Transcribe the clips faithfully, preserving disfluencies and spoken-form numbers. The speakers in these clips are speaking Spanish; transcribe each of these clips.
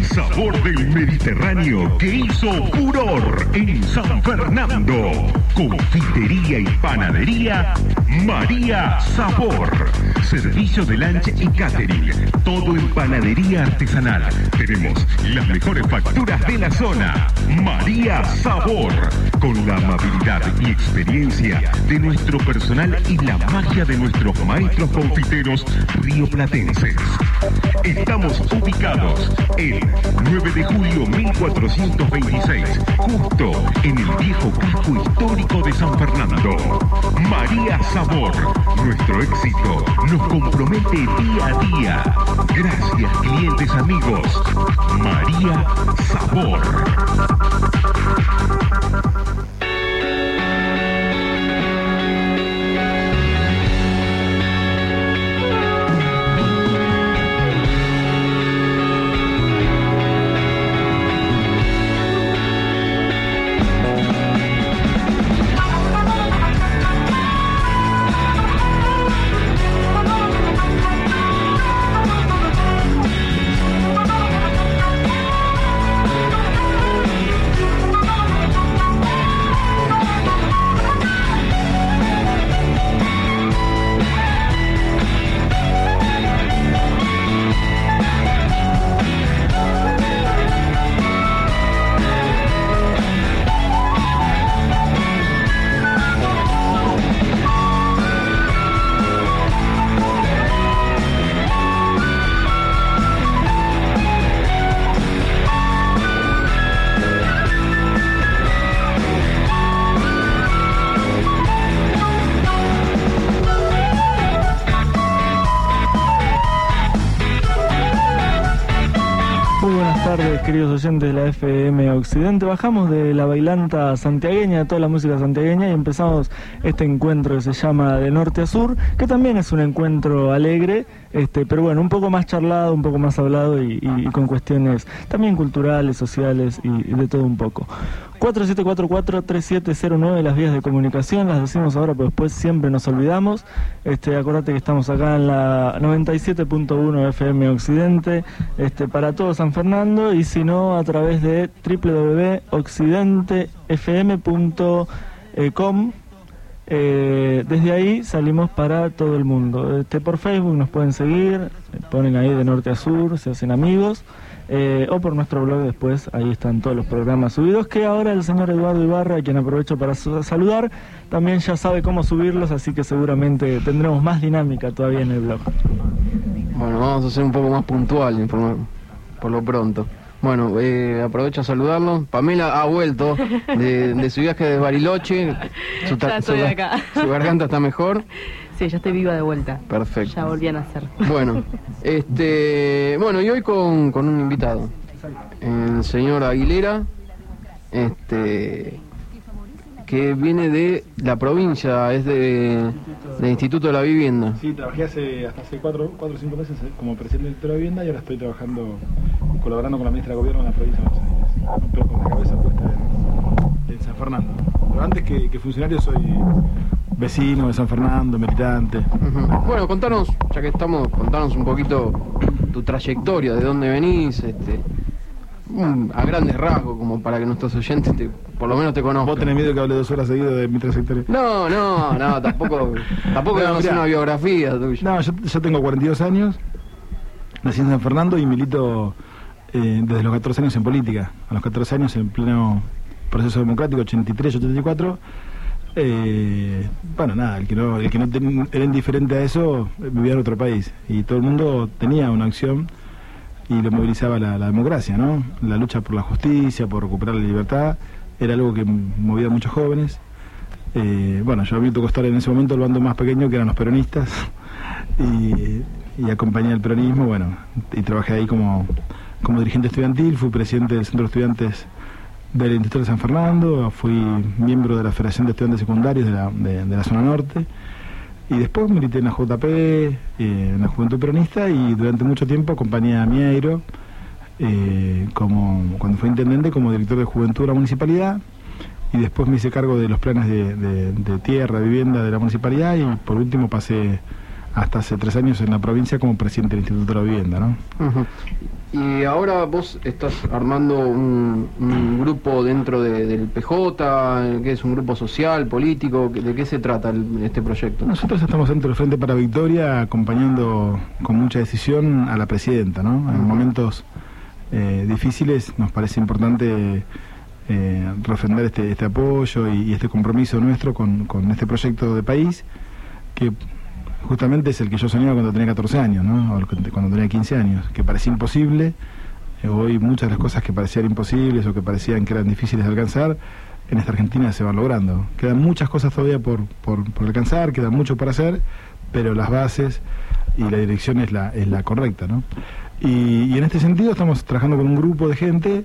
sabor del Mediterráneo que hizo furor en San Fernando. Confitería y panadería María Sabor. Servicio de lunch y catering. Todo en panadería artesanal. Tenemos las mejores facturas de la zona. María Sabor. Con la amabilidad y experiencia de nuestro personal y la magia de nuestros maestros confiteros rioplatenses. Estamos ubicados en nueve de julio mil cuatrocientos veintiséis, justo en el viejo casco histórico de San Fernando. María Sabor. Nuestro éxito nos compromete día a día. Gracias, clientes amigos. María Sabor. Queridos oyentes de la F M Occidente, bajamos de la bailanta santiagueña, toda la música santiagueña, y empezamos este encuentro que se llama De Norte a Sur, que también es un encuentro alegre, este, pero bueno, un poco más charlado, un poco más hablado y, y, y con cuestiones también culturales, sociales y, y de todo un poco. cuatro siete cuatro cuatro, tres siete cero nueve, las vías de comunicación, las decimos ahora, pero después siempre nos olvidamos. Este, acordate que estamos acá en la noventa y siete punto uno F M Occidente, este, para todo San Fernando, y si no, a través de doble u doble u doble u punto occidente f m punto com. Eh, desde ahí salimos para todo el mundo. Este, por Facebook nos pueden seguir, ponen ahí De Norte a Sur, se hacen amigos. Eh, o por nuestro blog después, ahí están todos los programas subidos, que ahora el señor Eduardo Ibarra, a quien aprovecho para saludar, también ya sabe cómo subirlos, así que seguramente tendremos más dinámica todavía en el blog. Bueno, vamos a ser un poco más puntual por, por lo pronto. Bueno, eh, aprovecho a saludarlo. Pamela ha vuelto de, de su viaje de Bariloche. Su, ya estoy su, acá. Su garganta está mejor. Sí, ya estoy viva de vuelta. Perfecto. Ya volví a nacer. Bueno, este, bueno, y hoy con, con un invitado, el señor Aguilera, este, que viene de la provincia, es de del Instituto de la Vivienda. Sí, trabajé hace hasta hace cuatro o cinco meses como presidente del Instituto de la Vivienda y ahora estoy trabajando, colaborando con la ministra de Gobierno en la provincia de Buenos Aires, pero con la cabeza puesta en, en San Fernando. Pero antes que, que funcionario soy vecino de San Fernando, militante. Uh-huh. Bueno, contanos, ya que estamos, contanos un poquito tu trayectoria, de dónde venís, este, um, a grandes rasgos, como para que nuestros oyentes te, por lo menos te conozcan. ¿Vos tenés miedo que hable dos horas seguidas de mi trayectoria? No, no, no, tampoco, tampoco no, es una biografía tuya. No, yo, yo tengo cuarenta y dos años, nací en San Fernando y milito eh, desde los catorce años en política. A los catorce años en pleno proceso democrático, ochenta y tres, ochenta y cuatro. Eh, bueno, nada, el que no, el que no ten, era indiferente a eso vivía en otro país y todo el mundo tenía una acción y lo movilizaba la, la democracia, ¿no? La lucha por la justicia, por recuperar la libertad, era algo que movía a muchos jóvenes. Eh, bueno, yo a mí me tocó estar en ese momento el bando más pequeño, que eran los peronistas, y, y acompañé al peronismo, bueno, y trabajé ahí como, como dirigente estudiantil, fui presidente del Centro de Estudiantes del Instituto de San Fernando, fui miembro de la Federación de Estudiantes Secundarios de la, de, de la zona norte, y después milité en la J P, eh, en la Juventud Peronista, y durante mucho tiempo acompañé a Mieiro, eh, como, cuando fue intendente, como director de Juventud de la Municipalidad, y después me hice cargo de los planes de, de, de tierra, de vivienda de la Municipalidad, y por último pasé hasta hace tres años en la provincia como presidente del Instituto de la Vivienda, ¿no? Uh-huh. Y ahora vos estás armando un, un grupo dentro de, del P J, que es un grupo social, político. ¿De qué se trata el, este proyecto? Nosotros estamos dentro del Frente para Victoria acompañando con mucha decisión a la presidenta, ¿no? En momentos eh, difíciles nos parece importante eh, refrendar este, este apoyo y, y este compromiso nuestro con, con este proyecto de país que justamente es el que yo soñaba cuando tenía catorce años, ¿no? O cuando tenía quince años, que parecía imposible. Eh, hoy muchas de las cosas que parecían imposibles o que parecían que eran difíciles de alcanzar, en esta Argentina se van logrando. Quedan muchas cosas todavía por, por, por alcanzar, queda mucho por hacer, pero las bases y la dirección es la, es la correcta, ¿no? Y, y en este sentido estamos trabajando con un grupo de gente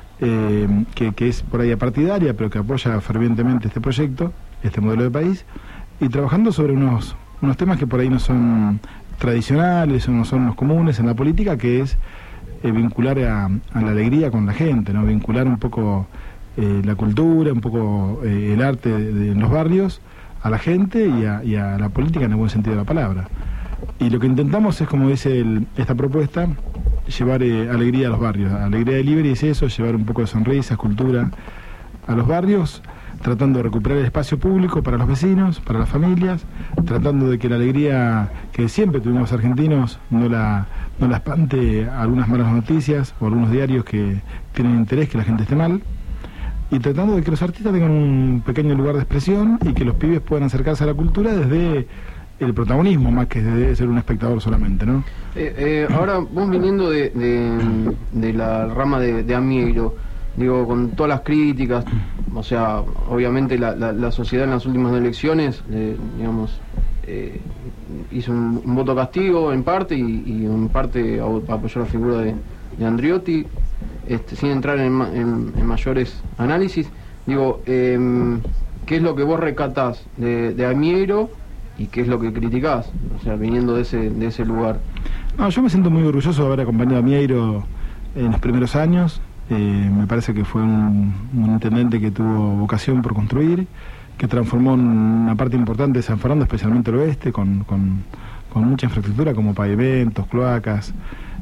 eh, que, que es por ahí apartidaria, pero que apoya fervientemente este proyecto, este modelo de país, y trabajando sobre unos... unos temas que por ahí no son tradicionales o no son los comunes en la política, que es eh, vincular a, a la alegría con la gente, ¿no? Vincular un poco eh, la cultura, un poco eh, el arte de, de, en los barrios a la gente y a, y a la política en el buen sentido de la palabra. Y lo que intentamos es, como dice el, esta propuesta, llevar eh, alegría a los barrios. Alegría Delivery es eso, llevar un poco de sonrisas, cultura a los barrios, tratando de recuperar el espacio público para los vecinos, para las familias, tratando de que la alegría que siempre tuvimos los argentinos no la, no la espante algunas malas noticias o algunos diarios que tienen interés que la gente esté mal, y tratando de que los artistas tengan un pequeño lugar de expresión y que los pibes puedan acercarse a la cultura desde el protagonismo más que desde ser un espectador solamente, ¿no? Eh, eh, ahora, vos viniendo de, de, de la rama de, de Amiero, digo, con todas las críticas, o sea, obviamente la, la, la sociedad en las últimas elecciones, eh, digamos, eh, hizo un, un voto castigo en parte y, y en parte apoyó la figura de, de Andriotti, este, sin entrar en, en, en mayores análisis. Digo, eh, ¿qué es lo que vos rescatás de, de Amiero y qué es lo que criticás? O sea, viniendo de ese, de ese lugar. No, yo me siento muy orgulloso de haber acompañado a Amiero en los primeros años. Eh, me parece que fue un, un intendente que tuvo vocación por construir, que transformó una parte importante de San Fernando, especialmente el oeste, con, con, con mucha infraestructura como pavimentos, cloacas,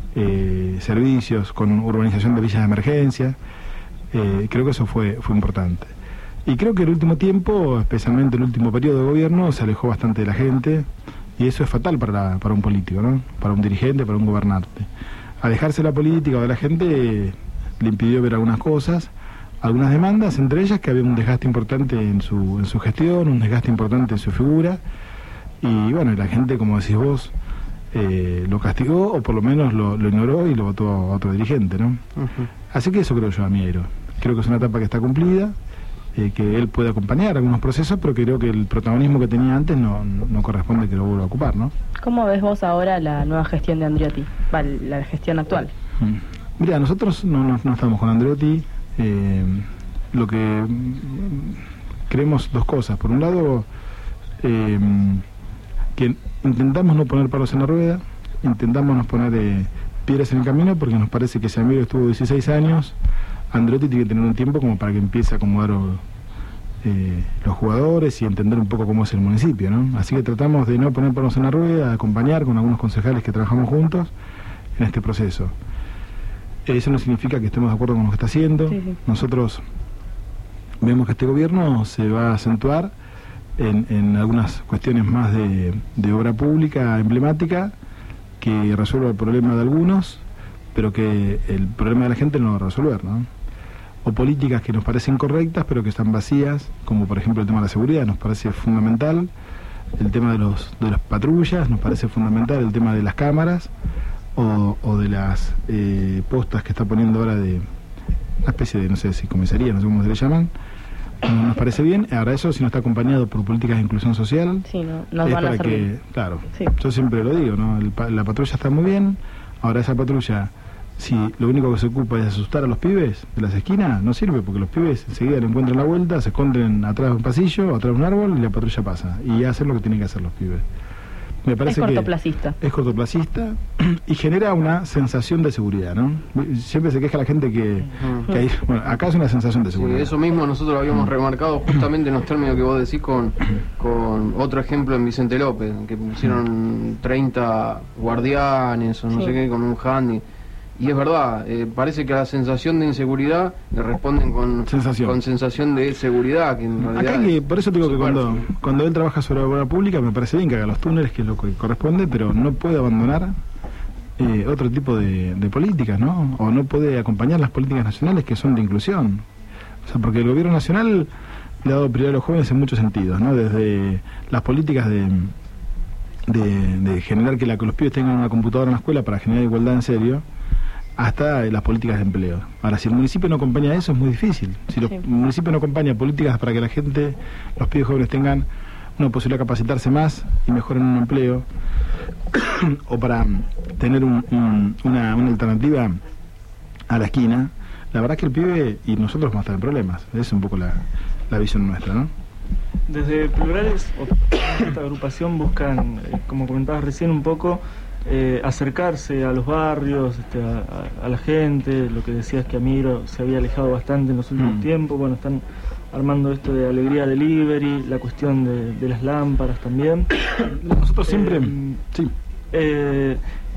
eh, servicios, con urbanización de villas de emergencia. Eh, creo que eso fue, fue importante. Y creo que el último tiempo, especialmente el último periodo de gobierno, se alejó bastante de la gente, y eso es fatal para, la, para un político, ¿no? Para un dirigente, para un gobernante. Alejarse de la política o de la gente le impidió ver algunas cosas, algunas demandas, entre ellas que había un desgaste importante en su, en su gestión, un desgaste importante en su figura, y bueno, la gente, como decís vos, eh, lo castigó o por lo menos lo, lo ignoró y lo votó a otro dirigente, ¿no? Uh-huh. Así que eso creo yo, Amiero. Creo que es una etapa que está cumplida, eh, que él puede acompañar algunos procesos, pero que creo que el protagonismo que tenía antes no, no, no corresponde que lo vuelva a ocupar, ¿no? ¿Cómo ves vos ahora la nueva gestión de Andriotti, la gestión actual? Mm. Mira, nosotros no, no, no estamos con Andriotti. Eh, lo que mm, creemos dos cosas. Por un lado, eh, que intentamos no poner palos en la rueda, intentamos no poner eh, piedras en el camino, porque nos parece que si Amiero estuvo dieciséis años, Andriotti tiene que tener un tiempo como para que empiece a acomodar eh, los jugadores y entender un poco cómo es el municipio, ¿no? Así que tratamos de no poner palos en la rueda, de acompañar con algunos concejales que trabajamos juntos en este proceso. Eso no significa que estemos de acuerdo con lo que está haciendo. Sí, sí. Nosotros vemos que este gobierno se va a acentuar en, en algunas cuestiones más de, de obra pública emblemática que resuelva el problema de algunos, pero que el problema de la gente no lo va a resolver, ¿no? O políticas que nos parecen correctas pero que están vacías, como por ejemplo el tema de la seguridad, nos parece fundamental. El tema de los de las patrullas nos parece fundamental, el tema de las cámaras o, o de las eh, postas que está poniendo ahora de una especie de, no sé si comisaría, no sé cómo se le llaman. Nos parece bien. Ahora eso, si no está acompañado por políticas de inclusión social, sí, no, nos es van para a hacer que, bien. Claro, sí. Yo siempre lo digo, ¿no? El, la patrulla está muy bien. Ahora esa patrulla, si lo único que se ocupa es asustar a los pibes de las esquinas, no sirve, porque los pibes enseguida le encuentran la vuelta, se esconden atrás de un pasillo, atrás de un árbol y la patrulla pasa. Y hacen lo que tienen que hacer los pibes. Me parece es cortoplacista. Que es cortoplacista y genera una sensación de seguridad, ¿no? Siempre se queja la gente que, uh-huh. que hay, bueno, acá es una sensación de seguridad. Sí, eso mismo nosotros lo habíamos remarcado justamente en los términos que vos decís con, con otro ejemplo en Vicente López, que pusieron treinta guardianes o no sí. sé qué, con un handy. y es verdad, eh, parece que a la sensación de inseguridad le responden con sensación, con sensación de seguridad, que en realidad acá que, por eso digo que cuando, superfluo. cuando él trabaja sobre la obra pública me parece bien que haga los túneles, que es lo que corresponde, pero no puede abandonar eh, otro tipo de, de políticas, ¿no? O no puede acompañar las políticas nacionales que son de inclusión. O sea, porque el gobierno nacional le ha dado prioridad a los jóvenes en muchos sentidos, ¿no? Desde las políticas de, de, de generar que, la, que los pibes tengan una computadora en la escuela para generar igualdad en serio, hasta las políticas de empleo. Ahora, si el municipio no acompaña eso, es muy difícil. Si los, Sí. el municipio no acompaña políticas para que la gente, los pibes jóvenes tengan una posibilidad de capacitarse más y mejoren un empleo, o para tener un, un, una, una alternativa a la esquina, la verdad es que el pibe y nosotros vamos a estar en problemas. Esa es un poco la, la visión nuestra, ¿no? Desde Plurales, o esta agrupación buscan, eh, como comentabas recién, un poco eh, acercarse a los barrios, este, a, a- a la gente. Lo que decías que Amiro se había alejado bastante en los últimos Mm. tiempos. Bueno, están armando esto de Alegría Delivery, la cuestión de, de las lámparas también. Nosotros siempre... Eh, sí. Eh,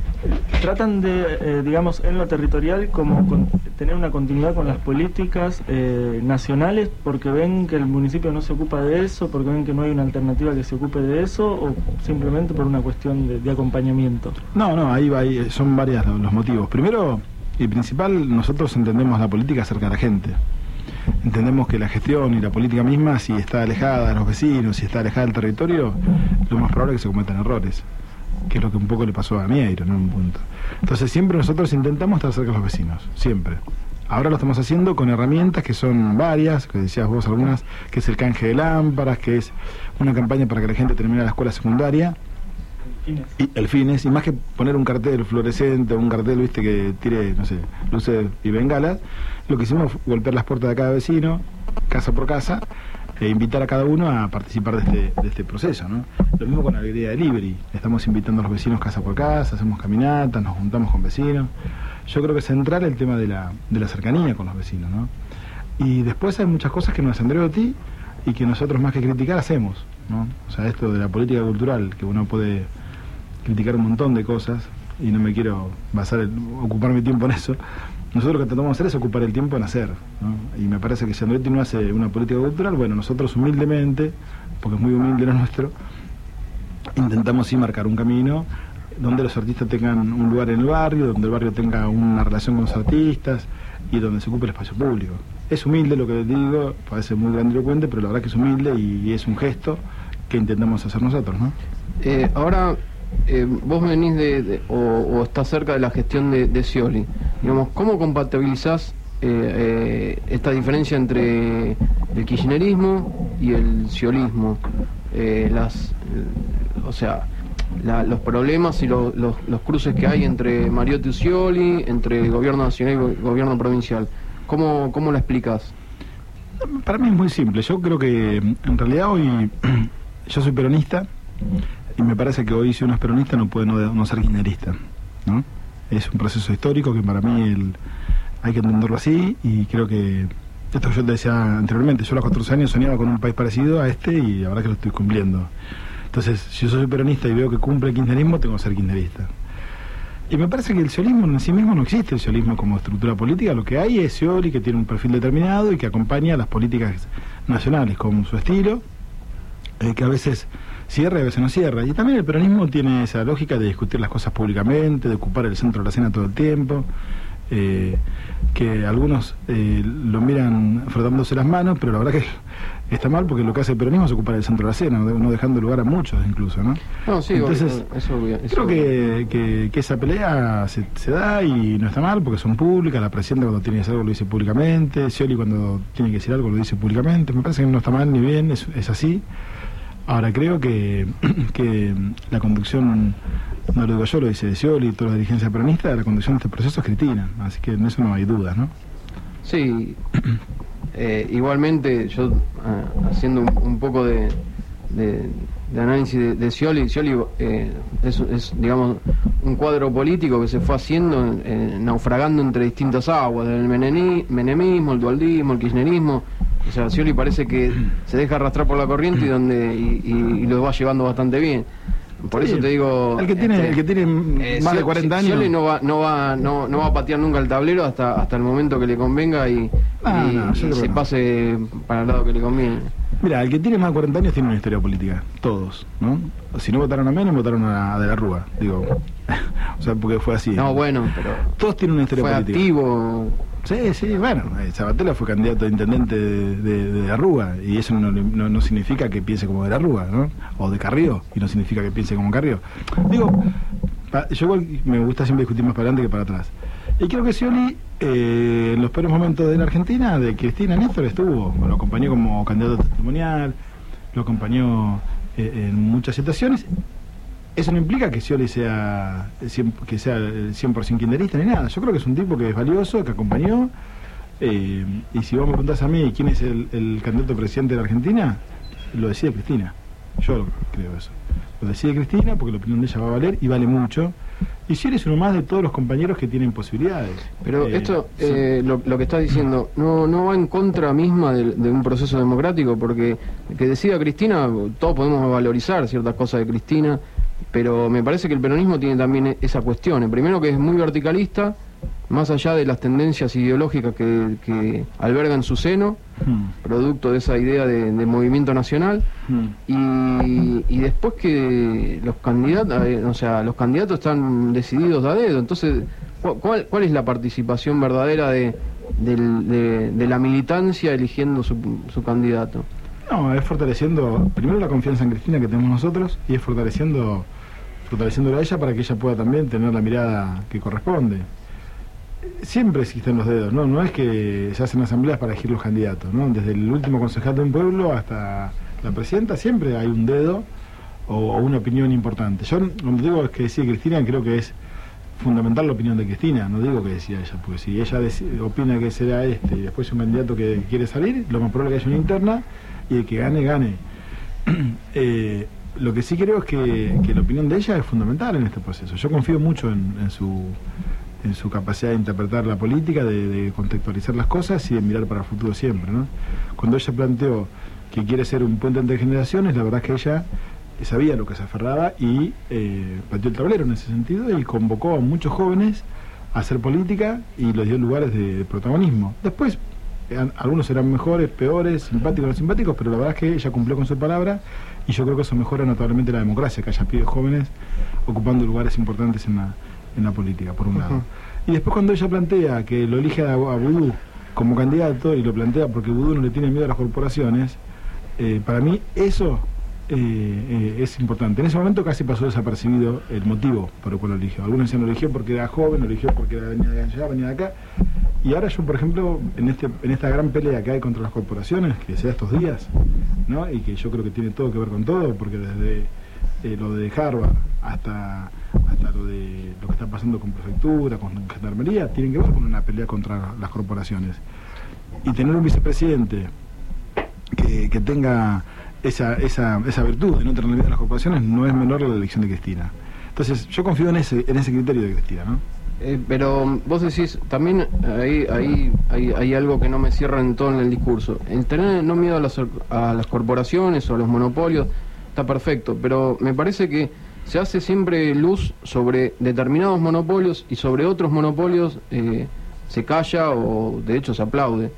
tratan de, eh, digamos, en lo territorial, como con- tener una continuidad con las políticas eh, nacionales, porque ven que el municipio no se ocupa de eso, porque ven que no hay una alternativa que se ocupe de eso, o simplemente por una cuestión de, de acompañamiento. No, no, ahí va, ahí son varios los motivos. Primero y principal, nosotros entendemos la política cerca de la gente. Entendemos que la gestión y la política misma, si está alejada de los vecinos, si está alejada del territorio, lo más probable es que se cometan errores, que es lo que un poco le pasó a Mieiro, ¿no? En un punto. Entonces siempre nosotros intentamos estar cerca de los vecinos, siempre. Ahora lo estamos haciendo con herramientas que son varias, que decías vos algunas, que es el canje de lámparas, que es una campaña para que la gente termine la escuela secundaria, y el fines, y más que poner un cartel fluorescente o un cartel, viste, que tire, no sé, luces y bengalas, lo que hicimos fue golpear las puertas de cada vecino, casa por casa, e invitar a cada uno a participar de este, de este proceso, ¿no? Lo mismo con Alegría Delivery, estamos invitando a los vecinos casa por casa, hacemos caminatas, nos juntamos con vecinos. Yo creo que es central el tema de la, de la cercanía con los vecinos, ¿no? Y después hay muchas cosas que nos hacen Andreotti y que nosotros más que criticar hacemos, ¿no? O sea, esto de la política cultural, que uno puede criticar un montón de cosas, y no me quiero basar el, ocupar mi tiempo en eso. Nosotros lo que tratamos de hacer es ocupar el tiempo en hacer, ¿no? Y me parece que si Andreotti no hace una política cultural, bueno, nosotros humildemente, porque es muy humilde lo nuestro, intentamos sí marcar un camino donde los artistas tengan un lugar en el barrio, donde el barrio tenga una relación con los artistas y donde se ocupe el espacio público. Es humilde lo que digo, parece muy grandilocuente, pero la verdad que es humilde y es un gesto que intentamos hacer nosotros, ¿no? Eh, ahora, eh, vos venís de, de- o, o estás cerca de la gestión de, de Scioli. Digamos, ¿cómo compatibilizás eh, eh, esta diferencia entre el kirchnerismo y el sciolismo? Eh, las, eh, o sea, la- los problemas y lo- los, los cruces que hay entre Mariotti y Scioli, entre el gobierno nacional y el go- gobierno provincial. ¿Cómo, cómo la explicás? Para mí es muy simple. Yo creo que en realidad hoy yo soy peronista y me parece que hoy si uno es peronista no puede no, no ser kirchnerista, ¿no? Es un proceso histórico que para mí el, hay que entenderlo así, y creo que esto que yo te decía anteriormente, yo a los catorce años soñaba con un país parecido a este y la verdad que lo estoy cumpliendo. Entonces, si yo soy peronista y veo que cumple el kirchnerismo, tengo que ser kirchnerista. Y me parece que el sciolismo en sí mismo no existe, el sciolismo como estructura política. Lo que hay es Scioli, que tiene un perfil determinado y que acompaña a las políticas nacionales con su estilo, eh, que a veces cierra y a veces no cierra. Y también el peronismo tiene esa lógica de discutir las cosas públicamente, de ocupar el centro de la escena todo el tiempo, eh, que algunos eh, lo miran frotándose las manos, pero la verdad que está mal, porque lo que hace el peronismo es ocupar el centro de la escena, no no dejando lugar a muchos incluso, ¿no? No, sí, Entonces, eso, eso, eso- creo que, que, que esa pelea se, se da y no está mal, porque son públicas. La presidenta cuando tiene que hacer algo lo dice públicamente, Scioli cuando tiene que decir algo lo dice públicamente. Me parece que no está mal ni bien, es, es así. Ahora creo que, que la conducción, no lo digo yo, lo dice Scioli y toda la dirigencia peronista, la conducción de este proceso es Cristina, así que en eso no hay dudas, ¿no? Sí, eh, igualmente yo ah, haciendo un, un poco de, de, de análisis de, de Scioli, Scioli eh, es, es, digamos, un cuadro político que se fue haciendo, eh, naufragando entre distintas aguas, el meneni- menemismo, el dualdismo, el kirchnerismo. O sea, Scioli parece que se deja arrastrar por la corriente y donde y, y- y lo va llevando bastante bien. Por Sí, eso te digo... El que tiene, este, el que tiene eh, más de Scioli- cuarenta años... Scioli no va, no, va, no, no va a patear nunca el tablero hasta, hasta el momento que le convenga y, Ah, y- no, yo y creo se que no. pase para el lado que le conviene. Mira, el que tiene más de cuarenta años tiene una historia política, todos, ¿no? Si no votaron a Menem, votaron a De la Rúa, digo. O sea, porque fue así. No, bueno, pero Todos tienen una historia fue política. activo. Sí, sí, bueno, eh, Sabatella fue candidato a intendente de, de, de la Rúa, y eso no, no, no significa que piense como de la Rúa, ¿no? O de Carrió, y no significa que piense como Carrió. Digo, pa- yo igual me gusta siempre discutir más para adelante que para atrás. Y creo que Scioli, eh, en los peores momentos de la Argentina, de Cristina Néstor, estuvo, lo acompañó como candidato testimonial, lo acompañó eh, en muchas situaciones. Eso no implica que Scioli sea cien, que sea el cien por ciento kirchnerista ni nada. Yo creo que es un tipo que es valioso, que acompañó. Eh, y si vos me preguntás a mí quién es el, el candidato presidente de la Argentina, lo decide Cristina. Yo creo eso. Lo decide Cristina porque la opinión de ella va a valer y vale mucho. Y Scioli es uno más de todos los compañeros que tienen posibilidades. Pero Eh, esto, sí. eh, lo, lo que estás diciendo, no, no va en contra misma de, de un proceso democrático, porque que decida Cristina, todos podemos valorizar ciertas cosas de Cristina, pero me parece que el peronismo tiene también esa cuestión. Primero, que es muy verticalista, más allá de las tendencias ideológicas que, que alberga en su seno, Hmm, producto de esa idea de, de movimiento nacional, hmm. y, y después que los candidatos, eh, o sea, los candidatos están decididos a dedo. Entonces, ¿cu- ¿cuál, cuál es la participación verdadera de, del- de, de la militancia eligiendo su, su candidato? No, es fortaleciendo primero la confianza en Cristina que tenemos nosotros y es fortaleciendo fortaleciéndola a ella para que ella pueda también tener la mirada que corresponde. Siempre existen los dedos, ¿no? No es que se hacen asambleas para elegir los candidatos, ¿no? Desde el último concejal de un pueblo hasta la presidenta siempre hay un dedo o, o una opinión importante. Yo cuando digo que decía Cristina, creo que es fundamental la opinión de Cristina, no digo que decía ella, porque si ella deci- opina que será este y después un candidato que quiere salir, lo más probable es que haya una interna y el que gane, gane. eh, lo que sí creo es que, que la opinión de ella es fundamental en este proceso. Yo confío mucho en, en su en su capacidad de interpretar la política, de, de contextualizar las cosas y de mirar para el futuro siempre, ¿no? Cuando ella planteó que quiere ser un puente entre generaciones, la verdad es que ella sabía lo que se aferraba y eh, pateó el tablero en ese sentido y convocó a muchos jóvenes a hacer política y les dio lugares de, de protagonismo. Después, eh, algunos serán mejores, peores, simpáticos o no simpáticos, pero la verdad es que ella cumplió con su palabra y yo creo que eso mejora notablemente la democracia, que haya pibes jóvenes ocupando lugares importantes en la, en la política, por un lado. Ujú. Y después cuando ella plantea que lo elige a, a Vudú como candidato, y lo plantea porque Vudú no le tiene miedo a las corporaciones, eh, para mí eso eh, eh, es importante. En ese momento casi pasó desapercibido el motivo por el cual lo eligió. Algunos decían lo eligió porque era joven, lo eligió porque era, venía de allá, venía de acá. Y ahora yo, por ejemplo, en este en esta gran pelea que hay contra las corporaciones, que se da estos días, ¿no? Y que yo creo que tiene todo que ver con todo, porque desde eh, lo de Harvard hasta hasta lo de lo que está pasando con prefectura, con gendarmería, tienen que ver con una pelea contra las corporaciones. Y tener un vicepresidente que, que tenga esa, esa, esa virtud de no tener miedo a las corporaciones no es menor a la elección de Cristina. Entonces yo confío en ese en ese criterio de Cristina, ¿no? Eh, pero vos decís, también ahí, ahí hay, hay algo que no me cierra en todo en el discurso. El tener no miedo a las, a las corporaciones o a los monopolios está perfecto, pero me parece que se hace siempre luz sobre determinados monopolios y sobre otros monopolios eh, se calla o de hecho se aplaude.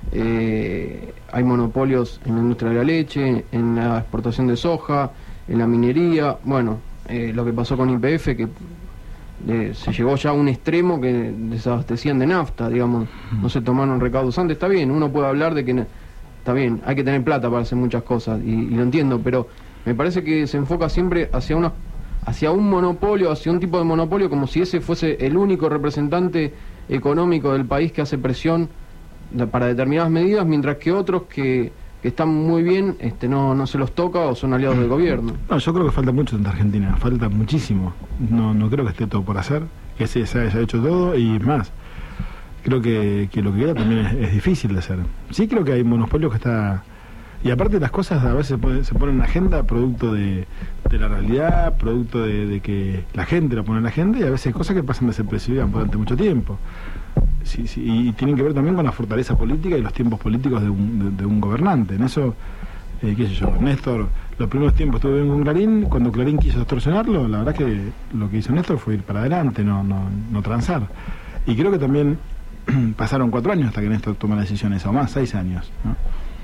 Eh, hay monopolios en la industria de la leche, en la exportación de soja, en la minería, bueno, eh, lo que pasó con Y P F, que eh, se llegó ya a un extremo que desabastecían de nafta, digamos, no se tomaron recaudos antes. Está bien, uno puede hablar de que ne- está bien, hay que tener plata para hacer muchas cosas y, y lo entiendo, pero me parece que se enfoca siempre hacia una hacia un monopolio, hacia un tipo de monopolio, como si ese fuese el único representante económico del país que hace presión de- para determinadas medidas, mientras que otros que, que están muy bien este no no se los toca o son aliados del gobierno. No, yo creo que falta mucho en Argentina, falta muchísimo. No no creo que esté todo por hacer, que se, se haya hecho todo y más. Creo que, que lo que queda también es, es difícil de hacer. Sí creo que hay monopolios que está... Y aparte las cosas a veces se ponen, se ponen en la agenda producto de, de la realidad, producto de, de que la gente lo pone en la agenda y a veces hay cosas que pasan desapercibidas durante mucho tiempo. Sí, sí, y tienen que ver también con la fortaleza política y los tiempos políticos de un, de, de un gobernante. En eso eh, qué sé yo, Néstor, los primeros tiempos estuvo bien con Clarín, cuando Clarín quiso extorsionarlo, la verdad que lo que hizo Néstor fue ir para adelante, no, no, no transar. Y creo que también pasaron cuatro años hasta que Néstor toma las decisiones, o más, seis años, ¿no?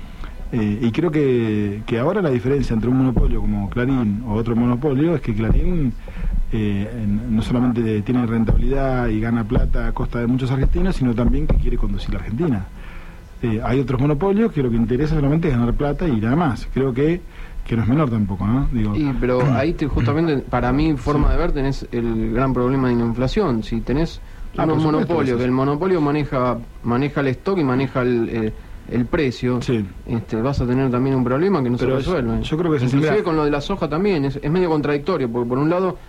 Eh, y creo que, que ahora la diferencia entre un monopolio como Clarín o otro monopolio es que Clarín eh, en, no solamente tiene rentabilidad y gana plata a costa de muchos argentinos, sino también que quiere conducir la Argentina. Eh, hay otros monopolios que lo que interesa solamente es ganar plata y nada más. Creo que, que no es menor tampoco, ¿no? Digo, y, pero ahí te, justamente, para mi forma sí. de ver, tenés el gran problema de la inflación. Si tenés ah, unos monopolios, supuesto, que el monopolio maneja maneja el stock y maneja el... el el precio, sí. este, vas a tener también un problema que no pero se resuelve. Yo creo que inclusive con lo de la soja también es, es medio contradictorio, porque por un lado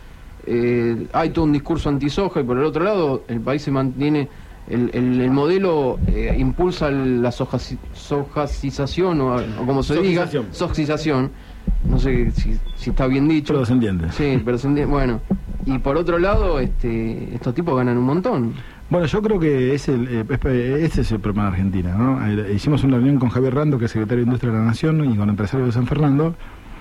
eh, hay todo un discurso anti-soja y por el otro lado el país se mantiene, el, el, el modelo eh, impulsa el, la soja, sojacización o, o como se diga, soxización, no sé si, si está bien dicho. Pero se entiende. Sí, pero se entiende, bueno. Y por otro lado, este, estos tipos ganan un montón. Bueno, yo creo que es el, eh, este es el problema de Argentina, ¿no? Eh, hicimos una reunión con Javier Rando, que es secretario de Industria de la Nación, y con empresarios de San Fernando,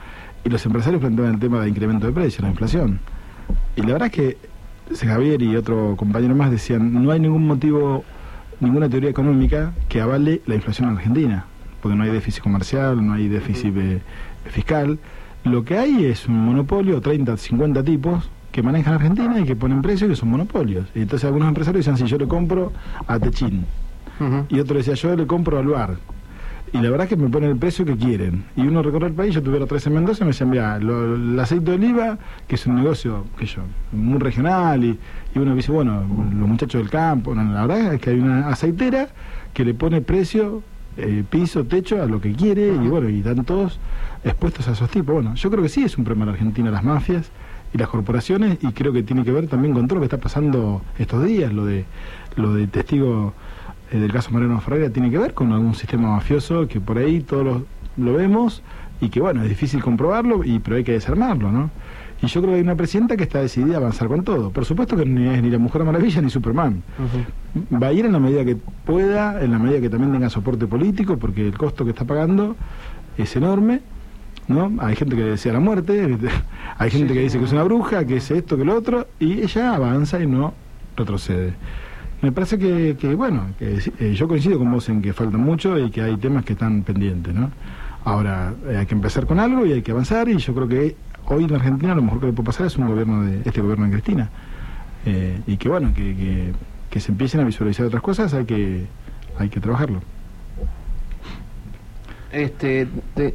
y los empresarios planteaban el tema de incremento de precios, la inflación. Y la verdad es que Javier y otro compañero más decían, no hay ningún motivo, ninguna teoría económica que avale la inflación en Argentina, porque no hay déficit comercial, no hay déficit eh, fiscal. Lo que hay es un monopolio, treinta, cincuenta tipos, que manejan Argentina y que ponen precios, que son monopolios. Y entonces algunos empresarios decían, si yo le compro a Techín, uh-huh. y otro decía, yo le compro a Luar. Y la verdad es que me ponen el precio que quieren. Y uno recorre el país, yo tuve tres en Mendoza, y me decían, mira, lo, el aceite de oliva, que es un negocio, que yo, muy regional, y, y uno dice, bueno, los muchachos del campo, no, la verdad es que hay una aceitera que le pone precio, eh, piso, techo, a lo que quiere, uh-huh. y bueno, y están todos expuestos a esos tipos. Bueno, yo creo que sí es un problema en Argentina, las mafias y las corporaciones, y creo que tiene que ver también con todo lo que está pasando estos días, lo de lo de testigo eh, del caso Mariano Ferreira tiene que ver con algún sistema mafioso que por ahí todos lo, lo vemos y que bueno, es difícil comprobarlo, y pero hay que desarmarlo, ¿no? Y yo creo que hay una presidenta que está decidida a avanzar con todo. Por supuesto que ni es ni la Mujer Maravilla ni Superman. Uh-huh. Va a ir en la medida que pueda, en la medida que también tenga soporte político, porque el costo que está pagando es enorme, ¿no? Hay gente que desea la muerte, hay gente sí, que dice que es una bruja, que es esto, que lo otro, y ella avanza y no retrocede. Me parece que, que bueno, que eh, yo coincido con vos en que falta mucho y que hay temas que están pendientes, ¿no? Ahora, eh, hay que empezar con algo y hay que avanzar, y yo creo que hoy en Argentina lo mejor que le puede pasar es un gobierno de este gobierno de Cristina. Eh, y que bueno, que, que, que se empiecen a visualizar otras cosas, hay que, hay que trabajarlo. Este... Te...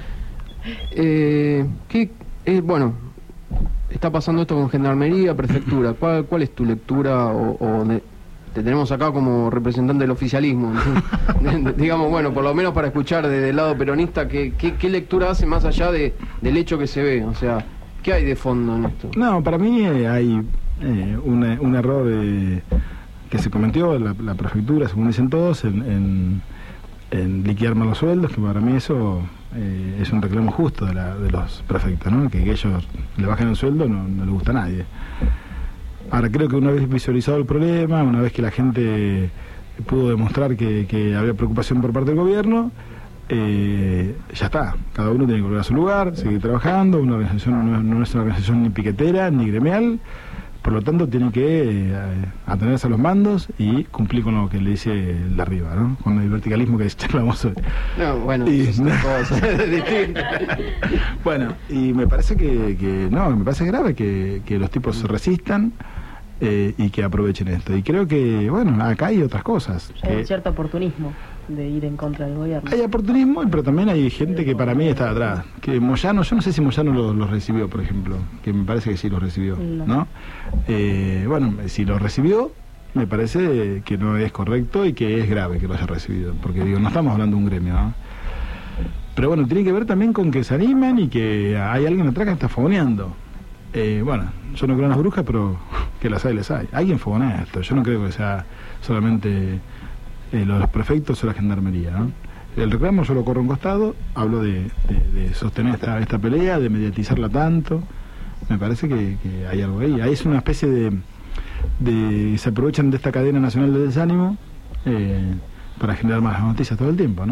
Eh, ¿qué, eh, bueno, está pasando esto con Gendarmería, Prefectura. ¿Cuál, cuál es tu lectura? O, o de, te tenemos acá como representante del oficialismo. de, de, digamos, bueno, por lo menos para escuchar desde el lado peronista, ¿qué, qué, qué lectura hace más allá de, del hecho que se ve? O sea, ¿qué hay de fondo en esto? No, para mí eh, hay eh, una, un error eh, que se cometió la, la Prefectura, según dicen todos, en, en, en liquidar más los sueldos, que para mí eso... Eh, es un reclamo justo de, la, de los prefectos, ¿no? Que, que ellos le bajen el sueldo no, no le gusta a nadie. Ahora, creo que una vez visualizado el problema, una vez que la gente pudo demostrar que, que había preocupación por parte del gobierno, eh, ya está, cada uno tiene que volver a su lugar, seguir trabajando. Una organización no, no es una organización ni piquetera ni gremial, por lo tanto tiene que eh, atenerse a los mandos y cumplir con lo que le dice el de arriba, ¿no? Con el verticalismo que charlamos hoy. No, bueno, y, eso es cosa distinta. Bueno, y me parece que, que no, me parece grave que, que los tipos se resistan eh, y que aprovechen esto. Y creo que, bueno, acá hay otras cosas. Hay que, cierto oportunismo de ir en contra del gobierno. Hay oportunismo, pero también hay gente que para mí está atrás. Que Moyano, yo no sé si Moyano los lo recibió, por ejemplo, que me parece que sí los recibió, ¿no? ¿no? Eh, bueno, si los recibió, me parece que no es correcto y que es grave que lo haya recibido, porque digo, no estamos hablando de un gremio, ¿no? Pero bueno, tiene que ver también con que se animan y que hay alguien atrás que está fogoneando. Eh, bueno, yo no creo en las brujas, pero que las hay, las hay. Alguien fogonea esto, yo no creo que sea solamente... Eh, los prefectos o la Gendarmería, ¿no? El reclamo yo lo corro a un costado, hablo de, de, de sostener esta, esta pelea, de mediatizarla tanto. Me parece que, que hay algo ahí. Ahí es una especie de, de... se aprovechan de esta cadena nacional de desánimo eh, para generar más noticias todo el tiempo, ¿no?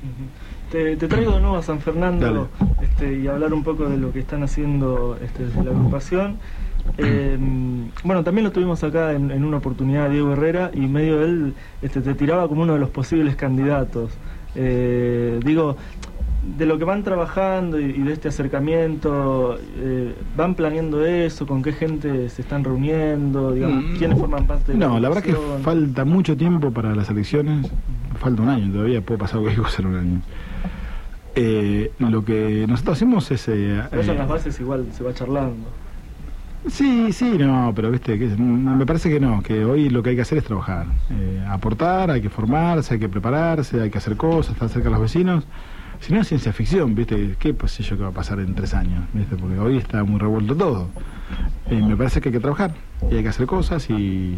Te, te traigo de nuevo a San Fernando este, y hablar un poco de lo que están haciendo este, desde la agrupación. Eh, bueno, también lo tuvimos acá en, en una oportunidad, Diego Herrera, y medio él este, te tiraba como uno de los posibles candidatos. Eh, digo, de lo que van trabajando y, y de este acercamiento, eh, ¿van planeando eso? ¿Con qué gente se están reuniendo? Digamos, Mm, ¿quiénes forman parte de la No, la verdad que agrupación? falta mucho tiempo para las elecciones. Falta un año todavía, puede pasar cualquier cosa en un año. Eh, lo que nosotros hacemos es... Eh, Pero eso en eh, las bases igual se va charlando. Sí, sí, no, pero viste, que me parece que no, que hoy lo que hay que hacer es trabajar, eh, aportar, hay que formarse, hay que prepararse, hay que hacer cosas, estar cerca de los vecinos. Si no es ciencia ficción, viste, ¿qué pues sé yo qué va a pasar en tres años? ¿Viste? Porque hoy está muy revuelto todo. Eh, me parece que hay que trabajar, y hay que hacer cosas y,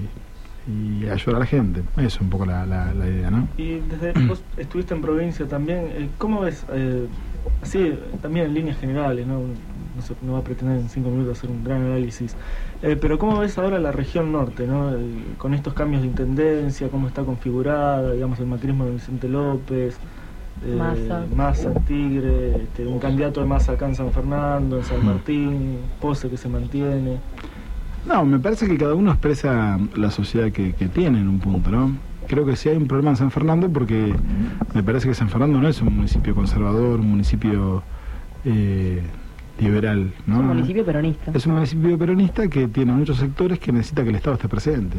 y ayudar a la gente. Eso es un poco la, la, la idea, ¿no? Y desde vos estuviste en provincia también, eh, ¿cómo ves, eh, así también en líneas generales, no, no, se, no va a pretender en cinco minutos hacer un gran análisis, eh, pero cómo ves ahora la región norte, ¿no? Eh, con estos cambios de intendencia, cómo está configurada, digamos, el macrismo de Vicente López, eh, Massa. Massa, Tigre, este, un candidato de Massa acá en San Fernando, en San Martín, Pose que se mantiene. No, me parece que cada uno expresa la sociedad que, que tiene en un punto, ¿no? Creo que sí hay un problema en San Fernando porque me parece que San Fernando no es un municipio conservador, un municipio eh, liberal, ¿no? Es un municipio peronista. Es un municipio peronista que tiene muchos sectores que necesita que el Estado esté presente.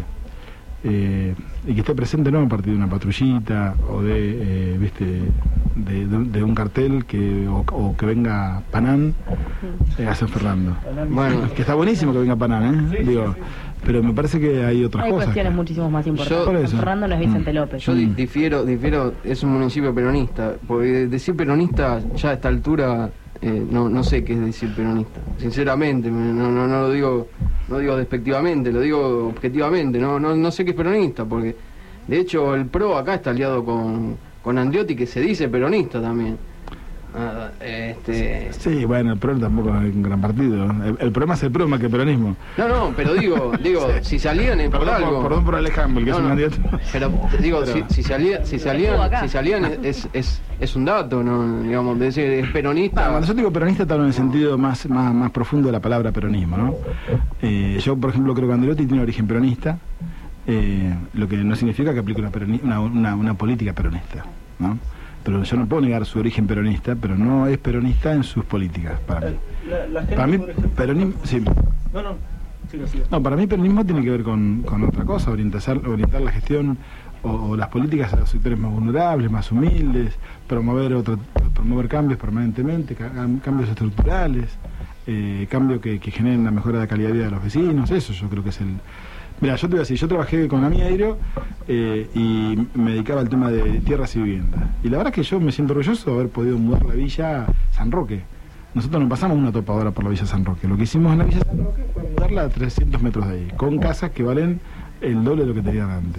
Eh, y que esté presente no a partir de una patrullita o de, eh, viste, de, de, de un cartel que o, o que venga Panán eh, a San Fernando. Bueno, Que está buenísimo que venga Panán, ¿eh? Sí, Digo, sí, sí. pero me parece que hay otras Hay cosas. cuestiones que- muchísimo más importantes. Yo- Por eso. San Fernando no es Vicente Mm. López. yo di- Mm. difiero, difiero, es un municipio peronista, porque decir peronista ya a esta altura, eh, no, no sé qué es decir peronista, sinceramente, no, no, no lo digo, no digo despectivamente, lo digo objetivamente, no, no, no sé qué es peronista, porque de hecho el PRO acá está aliado con, con Andriotti, que se dice peronista también. Ah, este... Sí, bueno, el PRO tampoco es un gran partido. El, el problema es el PRO más que el peronismo. No, no, pero digo, digo, si salían es por Perdón algo. por, perdón por Alejandro, que No, es un no, candidato. pero te digo, Pero- si, si, salía, si Estuvo salían, acá. si salían es, es, es un dato, ¿no? Digamos, de decir, es peronista. No, cuando yo digo peronista, te hablo en el sentido más, más, más profundo de la palabra peronismo, ¿no? Eh, yo, por ejemplo, creo que Andriotti tiene origen peronista, eh, lo que no significa que aplique una, peroni- una, una, una política peronista, ¿no? Pero yo no puedo negar su origen peronista, pero no es peronista en sus políticas, para mí. La, la gente, Para mí, por ejemplo- peronismo, sí. No, no, siga, siga. No, para mí peronismo tiene que ver con, con otra cosa, orientar, orientar la gestión o, o las políticas a los sectores más vulnerables, más humildes, promover otro, promover cambios permanentemente, ca- cambios estructurales, eh, cambios que, que generen la mejora de la calidad de vida de los vecinos, eso yo creo que es el... Mira, yo te voy a decir, yo trabajé con Amiairo eh, y me dedicaba al tema de tierras y viviendas. Y la verdad es que yo me siento orgulloso de haber podido mudar la villa a San Roque. Nosotros no pasamos una topadora por la Villa San Roque. Lo que hicimos en la Villa San Roque fue mudarla a trescientos metros de ahí, con casas que valen el doble de lo que tenían antes.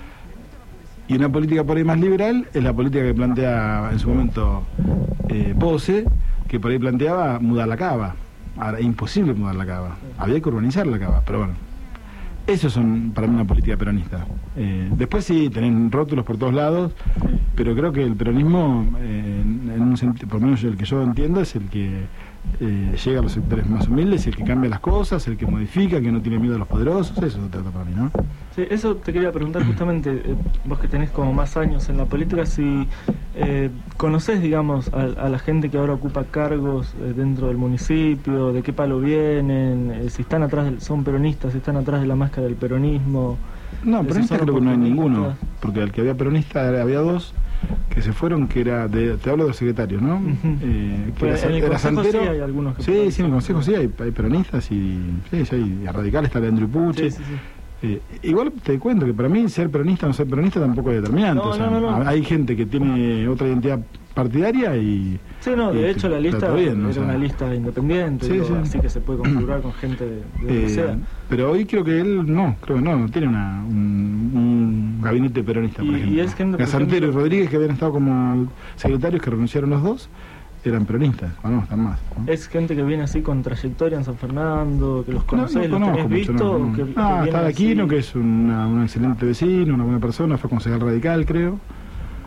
Y una política por ahí más liberal es la política que plantea en su momento eh, Pose, que por ahí planteaba mudar la cava. Ahora, es imposible mudar la cava. Había que urbanizar la cava, pero bueno. Eso son para mí una política peronista. Eh, después sí, tienen rótulos por todos lados, pero creo que el peronismo, eh, en un sentido, por lo menos el que yo entiendo, es el que eh, llega a los sectores más humildes, el que cambia las cosas, el que modifica, el que no tiene miedo a los poderosos, eso se trata para mí, ¿no? Sí, eso te quería preguntar justamente, eh, vos que tenés como más años en la política, si eh, conocés, digamos, a, a la gente que ahora ocupa cargos eh, dentro del municipio, de qué palo vienen, eh, si están atrás, del, son peronistas, si están atrás de la máscara del peronismo. No, eh, si peronista son creo que no hay ninguno, oportunistas. porque al que había peronista había dos que se fueron, que era, de, te hablo de los secretarios, ¿no? Ujú. Eh, que Pues era, en el era consejo Santero. sí hay algunos que Sí, pueden sí, en el consejo sí hay, hay peronistas y, sí, sí, hay radicales, está Leandro Ipuche. Sí, sí, sí. Eh, igual te cuento que para mí ser peronista o no ser peronista tampoco es determinante. No, o sea, no, no, no. Hay gente que tiene otra identidad partidaria y... Sí, no, de y hecho la está lista todo bien, era o sea. una lista independiente, Sí, digo, sí. así que se puede configurar con gente de, de donde eh, sea. pero hoy creo que él no, creo que no, no tiene una, un, un gabinete peronista, por Y- y ejemplo. es gente, por Santero y ejemplo- Rodríguez, que habían estado como secretarios, que renunciaron los dos, eran peronistas, o no, están más. ¿no? Es gente que viene así con trayectoria en San Fernando, que los No, conocés, no los conozco tenés mucho, visto. no, no. Que, que Ah, vienen está Aquino, así. que es una, un excelente vecino, una buena persona, fue concejal radical, creo.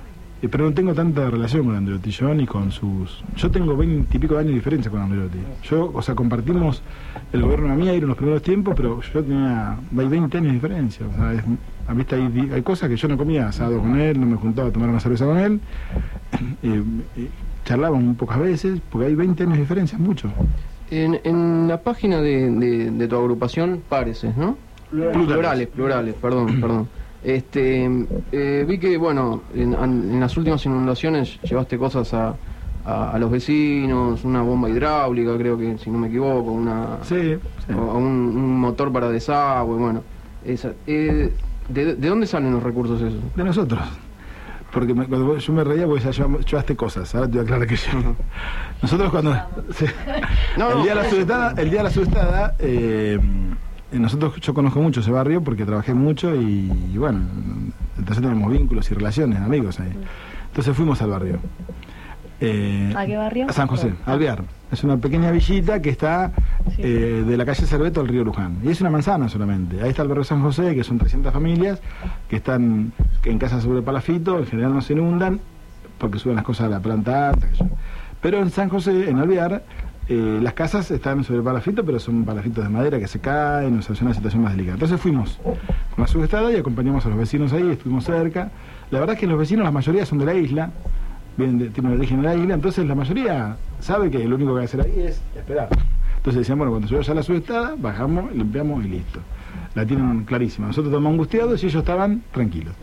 Eh, pero no tengo tanta relación con Andreotti, yo ni con sus... Yo tengo veinte y pico de años de diferencia con Andreotti. Yo, o sea, compartimos el gobierno de Mier en los primeros tiempos, pero yo tenía hay veinte años de diferencia. O sea, es, a vista hay, hay cosas que yo no comía asado con él, no me juntaba a tomar una cerveza con él. Eh, eh, charlábamos pocas veces, porque hay veinte años de diferencia, mucho. En, en la página de, de, de tu agrupación, Pareces, ¿no? Plurales, Plurales, plurales, perdón, perdón. Este, eh, vi que, bueno, en, en las últimas inundaciones llevaste cosas a, a, a los vecinos, una bomba hidráulica, creo que, si no me equivoco, una Sí, sí. o un, un motor para desagüe, bueno. Esa, eh, ¿de, ¿De dónde salen los recursos esos? De nosotros. Porque me- cuando yo me reía, porque ya llevamos- llevaste cosas, ahora te voy a aclarar que yo. Nosotros cuando... sí. No, el, no, día de la eso. subestada, el día de la subestada, eh, nosotros, yo conozco mucho ese barrio porque trabajé mucho y, y bueno, entonces tenemos vínculos y relaciones, amigos ahí. Entonces fuimos al barrio. Eh, ¿A qué barrio? A San José, Alvear. Es una pequeña villita que está Sí. eh, de la calle Cerveto al río Luján. Y es una manzana solamente. Ahí está el barrio San José, que son trescientas familias que están que en casa sobre palafito, en general no se inundan porque suben las cosas a la planta alta. qué sé yo. Pero en San José, en Alvear, eh, las casas están sobre palafito, pero son palafitos de madera que se caen, o sea, es una situación más delicada. Entonces fuimos con la subestada y acompañamos a los vecinos ahí, estuvimos cerca. La verdad es que los vecinos, la mayoría son de la isla, vienen de, tienen origen en la isla, entonces la mayoría sabe que lo único que hay que hacer ahí es esperar. Entonces decían, bueno, cuando se vaya la subestada, bajamos, limpiamos y listo. La tienen clarísima. Nosotros estamos angustiados y ellos estaban tranquilos.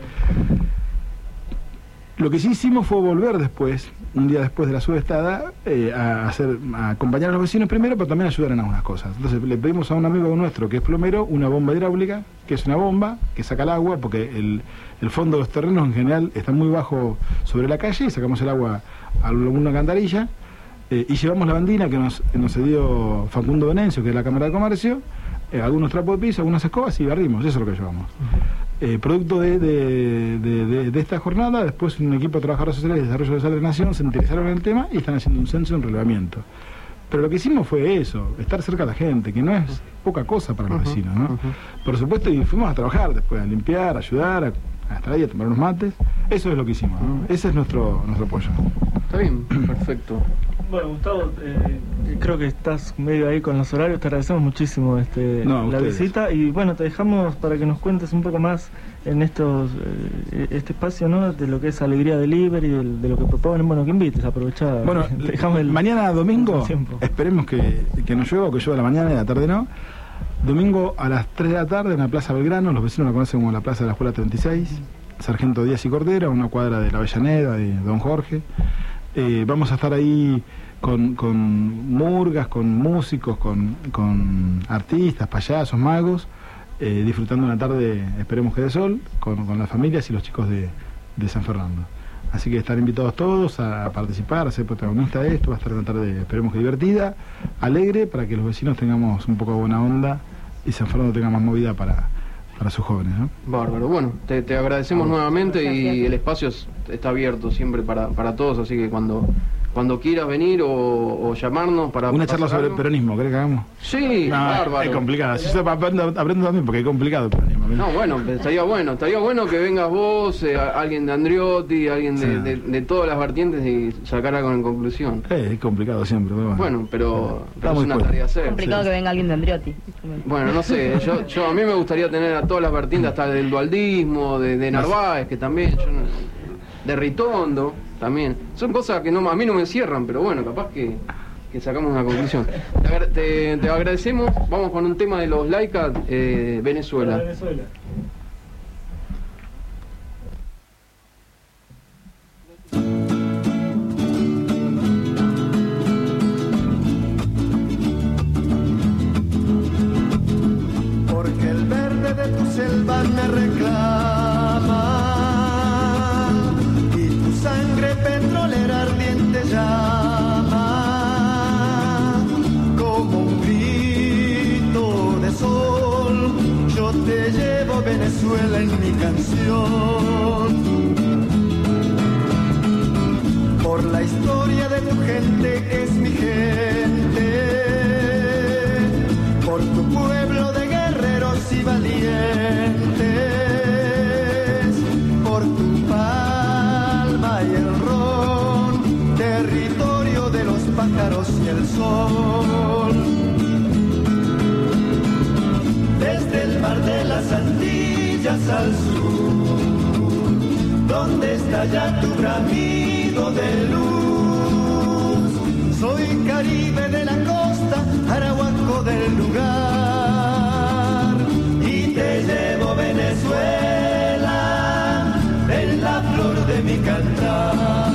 Lo que sí hicimos fue volver después, un día después de la subestada, eh, a, hacer, a acompañar a los vecinos primero, pero también ayudar en algunas cosas. Entonces le pedimos a un amigo nuestro que es plomero una bomba hidráulica, que es una bomba que saca el agua, porque el, el fondo de los terrenos en general está muy bajo sobre la calle, y sacamos el agua a una cantarilla, eh, y llevamos la bandina que nos, que nos cedió Facundo Venencio, que es la Cámara de Comercio, eh, algunos trapos de piso, algunas escobas y barrimos, eso es lo que llevamos. Eh, producto de, de, de, de, de esta jornada, después un equipo de trabajadores sociales de desarrollo social de la Nación se interesaron en el tema y están haciendo un censo en relevamiento. Pero lo que hicimos fue eso, estar cerca de la gente, que no es poca cosa para los Ujú, vecinos, ¿no? ujú. Por supuesto, y fuimos a trabajar después, a limpiar, a ayudar, a, a estar ahí, a tomar unos mates. Eso es lo que hicimos, ¿no? Ese es nuestro, nuestro apoyo. Está bien, perfecto. Bueno, Gustavo, eh, creo que estás medio ahí con los horarios, te agradecemos muchísimo este, No, la ustedes. visita y bueno, te dejamos para que nos cuentes un poco más en estos eh, este espacio, ¿no? De lo que es Alegría Delivery, de, de lo que proponen, bueno, que invites, aprovechar. Bueno, te dejamos el, mañana domingo, el tiempo. esperemos que, que no llueva, o que llueva a la mañana y a la tarde no. Domingo a las tres de la tarde en la Plaza Belgrano, los vecinos la conocen como la Plaza de la Escuela treinta y seis, Sargento Díaz y Cordera, una cuadra de la Avellaneda, de Don Jorge. Eh, vamos a estar ahí con, con murgas, con músicos, con, con artistas, payasos, magos, eh, disfrutando una tarde, esperemos que de sol, con, con las familias y los chicos de, de San Fernando. Así que están invitados todos a participar, a ser protagonistas de esto. Va a estar una tarde, esperemos que divertida, alegre, para que los vecinos tengamos un poco de buena onda y San Fernando tenga más movida para, para sus jóvenes, ¿no? Bárbaro. Bueno, te, te agradecemos nuevamente y el espacio es- está abierto siempre para, para todos, así que cuando cuando quieras venir o, o llamarnos para Una charla pasar sobre el algo. peronismo, ¿querés que hagamos? Sí, No, bárbaro. es complicado. Si yo aprendo, aprendo también porque es complicado el peronismo. No, bueno, estaría bueno, estaría bueno que vengas vos, eh, a- alguien de Andriotti, alguien de, Sí. de, de todas las vertientes y sacar algo en conclusión. Eh, es complicado siempre, pero bueno. Bueno, pero, pero Estamos es una dispuestos. tarea hacer. Complicado Sí. que venga alguien de Andriotti. Bueno, no sé, yo, yo a mí me gustaría tener a todas las vertientes, hasta del dualdismo, de, de Narváez, que también, yo no- de Ritondo, también. Son cosas que no, a mí no me cierran, pero bueno, capaz que, que sacamos una conclusión. Te, agra- te- te agradecemos, vamos con un tema de los Laika, eh, Venezuela. Venezuela. Porque el verde de tu selva me reclama y tu sangre petrolera ardiente llama como un grito de sol. Yo te llevo Venezuela en mi canción. Por la historia de tu gente que es mi gente, por tu pueblo de guerreros y valientes, por tu palma y pájaros y el sol. Desde el mar de las Antillas al sur, donde está ya tu bramido de luz. Soy Caribe de la costa, arahuaco del lugar, y te llevo Venezuela en la flor de mi cantar.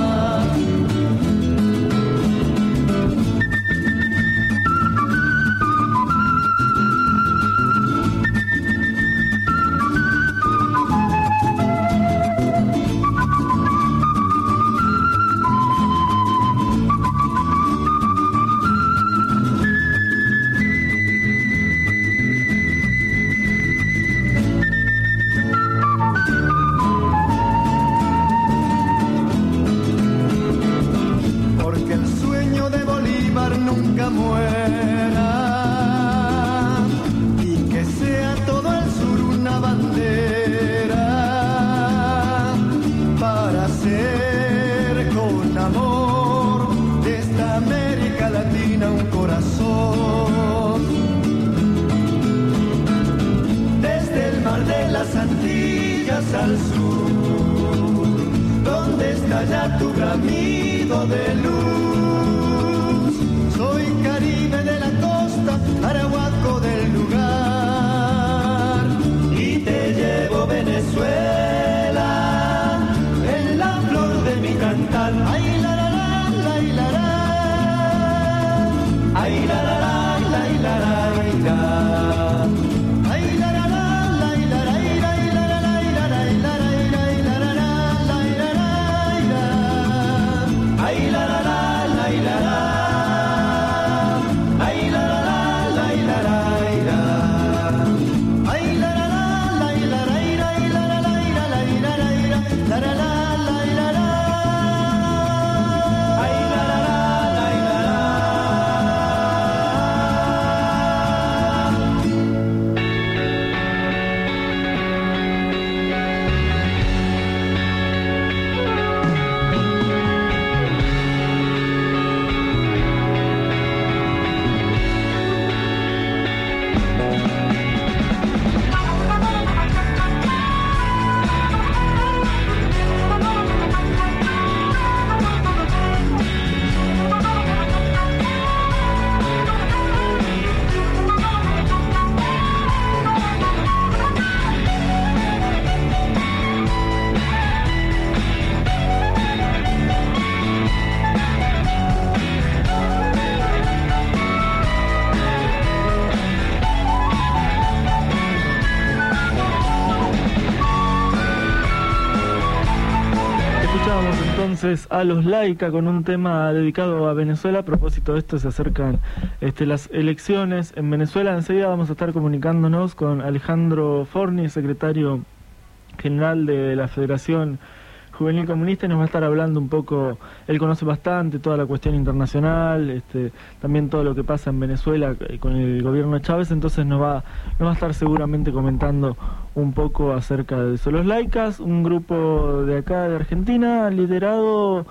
Nunca muera y que sea todo el sur una bandera para hacer con amor de esta América Latina un corazón. Desde el mar de las Antillas al sur, donde está ya tu bramido de luz. Soy Caribe de la costa, arahuaco del lugar, y te llevo Venezuela en la flor de mi cantar. Ay la la la la la la, ay la la la la la la, ay la la la la la la la, ay la la la. Entonces a los Laika con un tema dedicado a Venezuela. A propósito de esto, se acercan este, las elecciones en Venezuela. Enseguida vamos a estar comunicándonos con Alejandro Forni, secretario general de la Federación Juvenil Comunista, y nos va a estar hablando un poco. Él conoce bastante toda la cuestión internacional, este, también todo lo que pasa en Venezuela con el gobierno de Chávez, entonces nos va, nos va a estar seguramente comentando un poco acerca de eso. Los Laikas, un grupo de acá de Argentina, liderado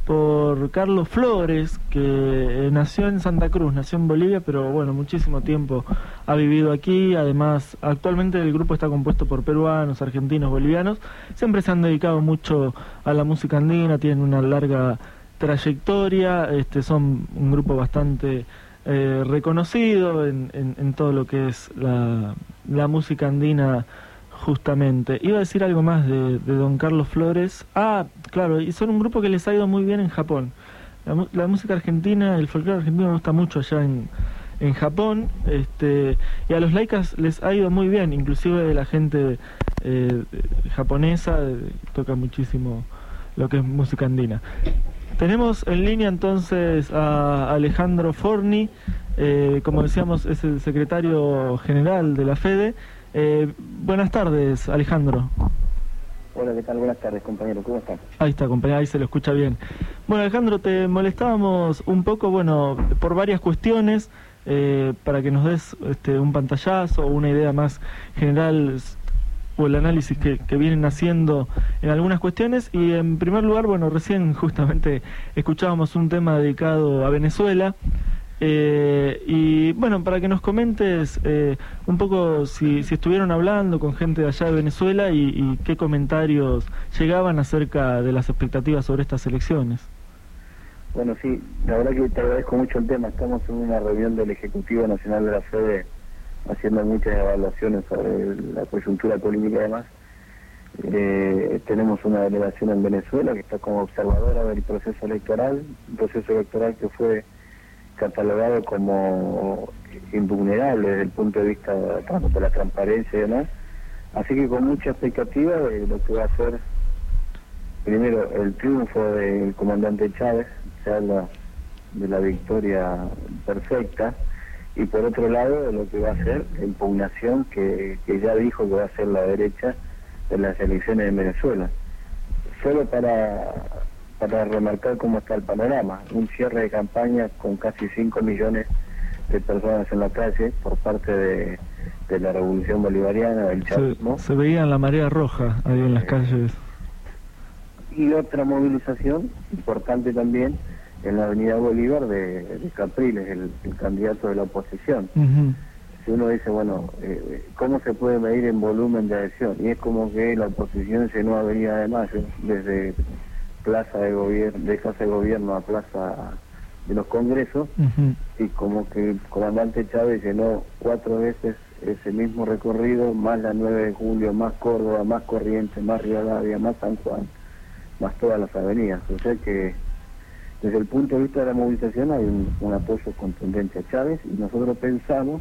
por Carlos Flores, que nació en Santa Cruz, nació en Bolivia, pero bueno, muchísimo tiempo ha vivido aquí. Además, actualmente el grupo está compuesto por peruanos, argentinos, bolivianos. Siempre se han dedicado mucho a la música andina, tienen una larga trayectoria, este, son un grupo bastante eh, reconocido en, en, en todo lo que es la, la música andina. Justamente, iba a decir algo más de, de don Carlos Flores. Ah, claro, y son un grupo que les ha ido muy bien en Japón. La, la música argentina, el folclore argentino me gusta mucho allá en, en Japón, este, y a los Laikas les ha ido muy bien, inclusive la gente eh, japonesa eh, toca muchísimo lo que es música andina. Tenemos en línea entonces a Alejandro Forni, eh, como decíamos, es el secretario general de la FEDE. Eh, buenas tardes, Alejandro. Hola, ¿qué tal? Buenas tardes, compañero. ¿Cómo están? Ahí está, compañero, ahí se lo escucha bien. Bueno, Alejandro, te molestábamos un poco, bueno, por varias cuestiones, eh, para que nos des este, un pantallazo o una idea más general o el análisis que, que vienen haciendo en algunas cuestiones. Y en primer lugar, bueno, recién justamente escuchábamos un tema dedicado a Venezuela. Eh, y bueno, para que nos comentes eh, un poco si, si estuvieron hablando con gente de allá de Venezuela y, y qué comentarios llegaban acerca de las expectativas sobre estas elecciones. Bueno, sí, la verdad que te agradezco mucho el tema. Estamos en una reunión del Ejecutivo Nacional de la FEDE haciendo muchas evaluaciones sobre la coyuntura política y demás. Eh, tenemos una delegación en Venezuela que está como observadora del proceso electoral, un proceso electoral que fue catalogado como invulnerable desde el punto de vista de la transparencia y demás, así que con mucha expectativa de lo que va a ser primero el triunfo del comandante Chávez, se habla de la victoria perfecta, y por otro lado de lo que va a ser la impugnación que, que ya dijo que va a ser la derecha de las elecciones en Venezuela. Solo para para remarcar cómo está el panorama, un cierre de campaña con casi cinco millones de personas en la calle por parte de, de la Revolución Bolivariana, del chavismo. Se, se veía en la marea roja ahí en las eh, calles. Y otra movilización importante también en la Avenida Bolívar de, de Capriles, el, el candidato de la oposición. Uh-huh. Si uno dice, bueno, eh, ¿cómo se puede medir en volumen de adhesión? Y es como que la oposición llenó Avenida de Mayo, desde plaza de gobierno, de casa de gobierno a plaza de los congresos, uh-huh. y como que el comandante Chávez llenó cuatro veces ese mismo recorrido, más la nueve de julio, más Córdoba, más Corrientes, más Rivadavia, más San Juan, más todas las avenidas. O sea que desde el punto de vista de la movilización hay un, un apoyo contundente a Chávez, y nosotros pensamos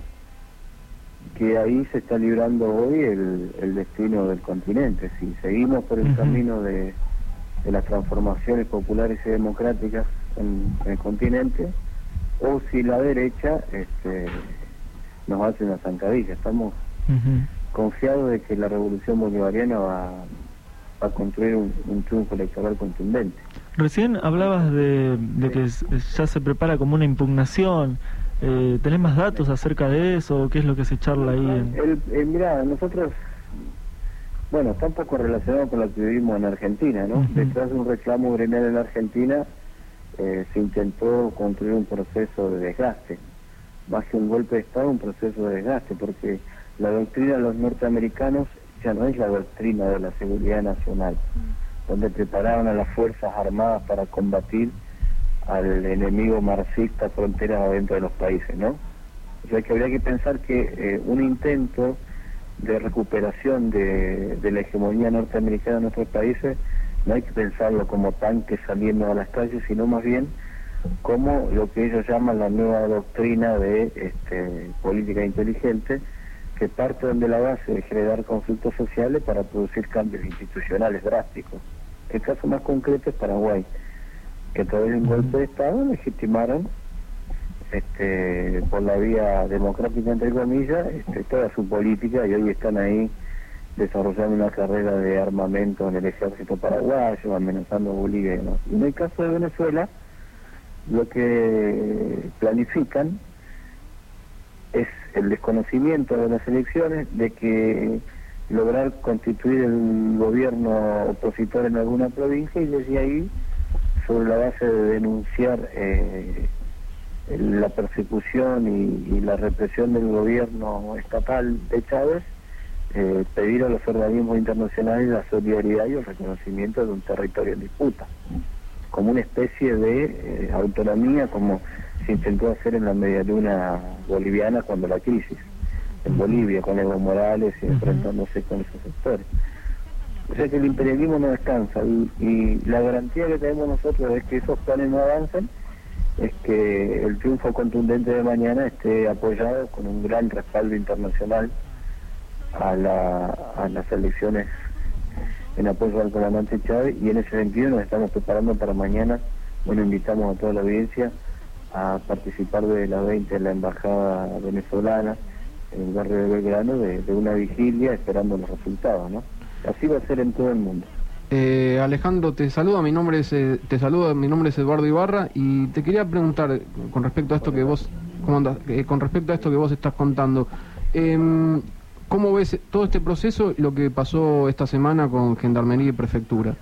que ahí se está librando hoy el, el destino del continente. Si seguimos por el uh-huh. camino de de las transformaciones populares y democráticas en, en el continente, o si la derecha este, nos hace una zancadilla. Estamos uh-huh. confiados de que la Revolución Bolivariana va, va a construir un, un triunfo electoral contundente. Recién hablabas de, de que ya se prepara como una impugnación. Eh, ¿Tenés más datos acerca de eso? ¿Qué es lo que se charla ahí? En... El, el, mirá, nosotros... Bueno, está un poco relacionado con lo que vivimos en Argentina, ¿no? Uh-huh. Detrás de un reclamo gremial en Argentina eh, se intentó construir un proceso de desgaste, más que un golpe de Estado, un proceso de desgaste, porque la doctrina de los norteamericanos ya no es la doctrina de la seguridad nacional, uh-huh. donde preparaban a las Fuerzas Armadas para combatir al enemigo marxista fronteras adentro de los países, ¿no? O sea que habría que pensar que eh, un intento de recuperación de, de la hegemonía norteamericana en nuestros países no hay que pensarlo como tanques saliendo a las calles, sino más bien como lo que ellos llaman la nueva doctrina de este, política inteligente, que parte de la base de generar conflictos sociales para producir cambios institucionales drásticos. El caso más concreto es Paraguay, que a través de un golpe de Estado legitimaron Este, por la vía democrática, entre comillas, este, toda su política, y hoy están ahí desarrollando una carrera de armamento en el ejército paraguayo, amenazando a Bolivia, ¿no? Y en el caso de Venezuela, lo que planifican es el desconocimiento de las elecciones, de que lograr constituir el gobierno opositor en alguna provincia, y desde ahí, sobre la base de denunciar eh, la persecución y, y la represión del gobierno estatal de Chávez, eh, pedir a los organismos internacionales la solidaridad y el reconocimiento de un territorio en disputa, como una especie de eh, autonomía, como se intentó hacer en la medialuna boliviana cuando la crisis, en Bolivia, con Evo Morales y enfrentándose con esos sectores. O sea que el imperialismo no descansa, y, y la garantía que tenemos nosotros de que esos planes no avancen es que el triunfo contundente de mañana esté apoyado con un gran respaldo internacional a, la, a las elecciones en apoyo al comandante Chávez, y en ese sentido nos estamos preparando para mañana. Bueno, invitamos a toda la audiencia a participar de la veinte en la embajada venezolana en el barrio de Belgrano, de, de una vigilia esperando los resultados, ¿no? Así va a ser en todo el mundo. Eh, Alejandro, te saludo, mi nombre es eh, te saludo, mi nombre es Eduardo Ibarra, y te quería preguntar eh, con respecto a esto que vos ¿cómo andás? Eh, con respecto a esto que vos estás contando, eh, ¿Cómo ves todo este proceso y lo que pasó esta semana con Gendarmería y Prefectura?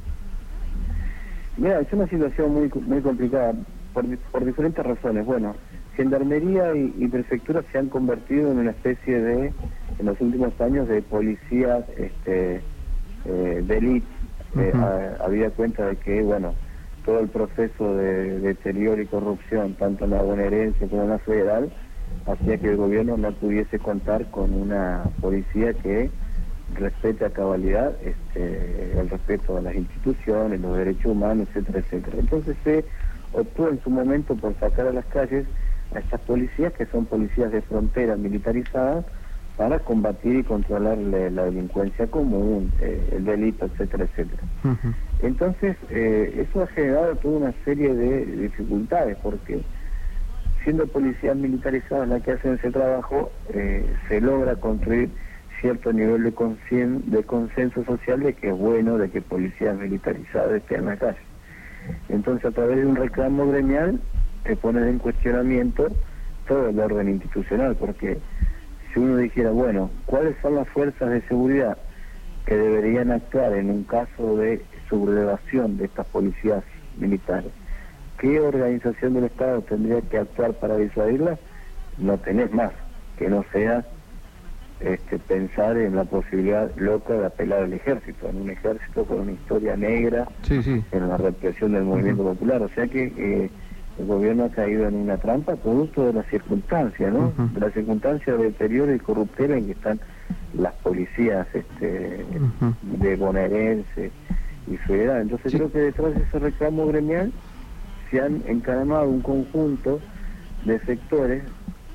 Mira, es una situación muy muy complicada por, por diferentes razones. Bueno, Gendarmería y, y Prefectura se han convertido en una especie de, en los últimos años, de policías este, eh, de élite. Eh, Uh-huh. a- había cuenta de que, bueno, todo el proceso de, de deterioro y corrupción, tanto en la bonaerense como en la federal, hacía que el gobierno no pudiese contar con una policía que respete a cabalidad este, el respeto a las instituciones, los derechos humanos, etcétera, etcétera. Entonces se optó en su momento por sacar a las calles a estas policías, que son policías de frontera militarizadas, para combatir y controlar la, la delincuencia común, eh, el delito, etcétera, etcétera. Uh-huh. Entonces, eh, eso ha generado toda una serie de dificultades, porque siendo policías militarizadas las que hacen ese trabajo, eh, se logra construir cierto nivel de, conscien- de consenso social de que es bueno de que policías militarizadas estén en la calle. Entonces, a través de un reclamo gremial, se pone en cuestionamiento todo el orden institucional, porque si uno dijera, bueno, ¿cuáles son las fuerzas de seguridad que deberían actuar en un caso de sublevación de estas policías militares? ¿Qué organización del Estado tendría que actuar para disuadirlas? No tenés más, que no sea este, pensar en la posibilidad loca de apelar al ejército, en un ejército con una historia negra, Sí, sí. en la represión del movimiento Uh-huh. popular. O sea que eh, el gobierno ha caído en una trampa producto de las circunstancias, ¿no? Uh-huh. De las circunstancias de deterioro y corruptela en que están las policías este, Uh-huh. de bonaerense y federal. Entonces Sí. creo que detrás de ese reclamo gremial se han encaramado un conjunto de sectores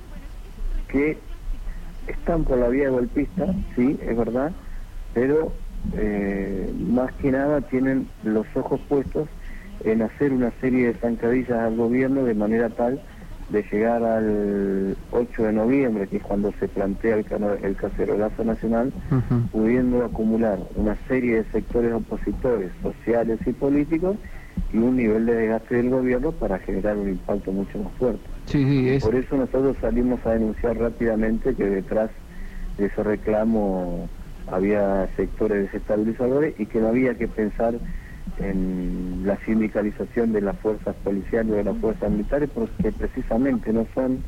que están por la vía golpista, sí, es verdad, pero eh, más que nada tienen los ojos puestos en hacer una serie de zancadillas al gobierno de manera tal de llegar al ocho de noviembre, que es cuando se plantea el, cano- el cacerolazo nacional, Uh-huh. pudiendo acumular una serie de sectores opositores, sociales y políticos, y un nivel de desgaste del gobierno para generar un impacto mucho más fuerte. Sí, sí, es... Por eso nosotros salimos a denunciar rápidamente que detrás de ese reclamo había sectores desestabilizadores y que no había que pensar en la sindicalización de las fuerzas policiales o de las fuerzas militares, porque precisamente no son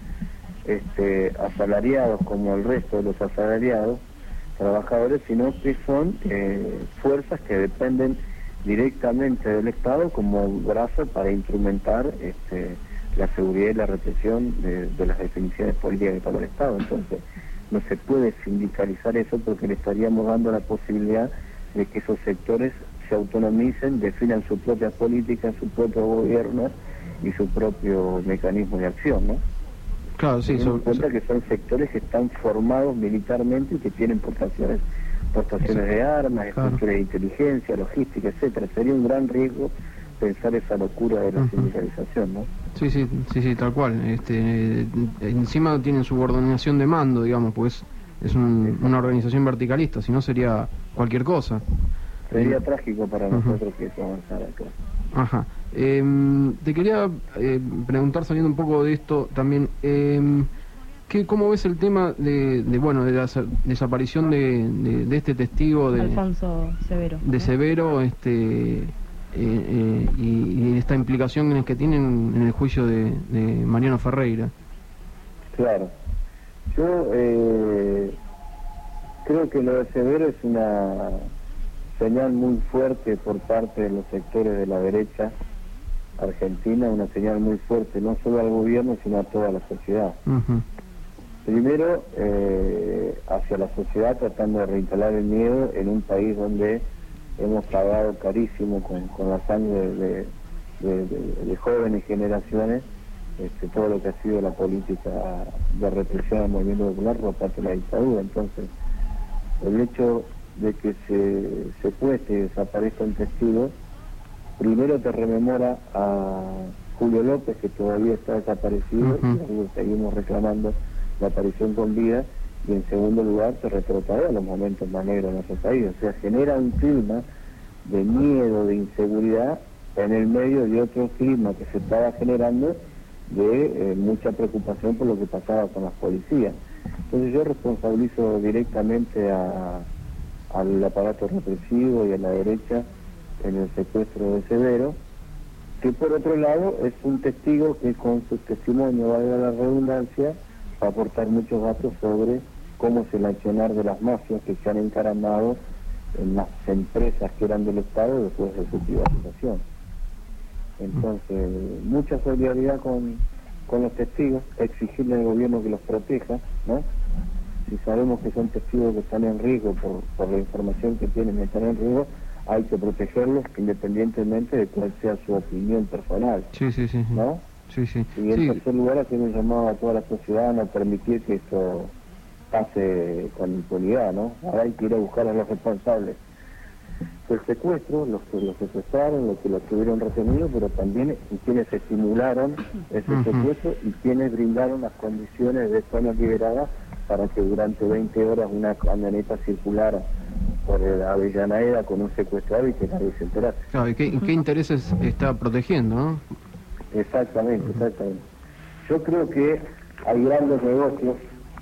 este, asalariados como el resto de los asalariados trabajadores, sino que son eh, fuerzas que dependen directamente del Estado como brazo para instrumentar este, la seguridad y la represión de, de las definiciones políticas que toma el Estado. Entonces no se puede sindicalizar eso, porque le estaríamos dando la posibilidad de que esos sectores se autonomicen, definan su propia política, su propio gobierno y su propio mecanismo de acción, ¿no? Claro, sí. Teniendo en so- cuenta so- que son sectores que están formados militarmente y que tienen portaciones, portaciones de armas, Claro. estructuras de inteligencia, logística, etcétera. Sería un gran riesgo pensar esa locura de la Ujú. sindicalización, ¿no? Sí, sí, sí, sí, tal cual. Este, eh, encima tienen subordinación de mando, digamos, pues es un- una organización verticalista, si no sería cualquier cosa. Sería Eh, trágico para Ujú. nosotros que eso avanzara acá. Ajá. Em, te quería eh, preguntar, saliendo un poco de esto también, em, ¿qué, ¿cómo ves el tema de, de bueno, de la sa- desaparición de, de, de este testigo de, Alfonso Severo. de ¿no? Severo, este eh, eh, y, y esta implicación que tienen en el juicio de, de Mariano Ferreira? Claro. Yo eh, creo que lo de Severo es una señal muy fuerte por parte de los sectores de la derecha argentina, una señal muy fuerte no solo al gobierno sino a toda la sociedad. Ujú. Primero, eh, hacia la sociedad, tratando de reinstalar el miedo en un país donde hemos pagado carísimo con, con la sangre de, de, de- de jóvenes generaciones este, todo lo que ha sido la política de represión al movimiento popular por parte de la dictadura. Entonces, el hecho de que se secuestre y desaparezca un testigo, primero te rememora a Julio López, que todavía está desaparecido, Ujú. y algo seguimos reclamando la aparición con vida, y en segundo lugar te retrotrae a los momentos más negros de nuestro país. O sea, genera un clima de miedo, de inseguridad, en el medio de otro clima que se estaba generando de eh, mucha preocupación por lo que pasaba con las policías. Entonces yo responsabilizo directamente a, al aparato represivo y a la derecha en el secuestro de Severo, que por otro lado es un testigo que con su testimonio, valga la redundancia, va a aportar muchos datos sobre cómo es el accionar de las mafias que se han encaramado en las empresas que eran del Estado después de su privatización. Entonces, mucha solidaridad con, con los testigos, exigirle al gobierno que los proteja, ¿no? Si sabemos que son testigos que están en riesgo por, por la información que tienen y están en riesgo, hay que protegerlos independientemente de cuál sea su opinión personal. Sí, sí, sí. sí. ¿No? Sí, sí. Y en sí. tercer lugar, hacer un llamado a toda la sociedad a no permitir que esto pase con impunidad, ¿no? Ahora hay que ir a buscar a los responsables del secuestro, los que los secuestraron, los que los tuvieron retenidos, pero también quienes estimularon ese Uh-huh. secuestro y quienes brindaron las condiciones de zonas liberadas para que durante veinte horas una camioneta circulara por el Avellaneda con un secuestrado y que nadie se enterase. Claro, ¿y qué, qué intereses está protegiendo, no? Exactamente, exactamente. Yo creo que hay grandes negocios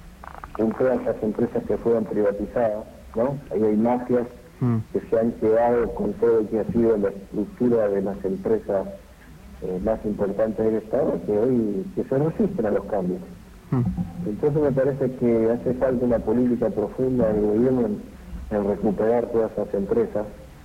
en todas las empresas que fueron privatizadas, ¿no? Ahí hay mafias Mm. que se han quedado con todo lo que ha sido la estructura de las empresas eh, más importantes del Estado, que hoy que se resisten a los cambios. Mm. Entonces me parece que hace falta una política profunda del gobierno en, en recuperar todas esas empresas.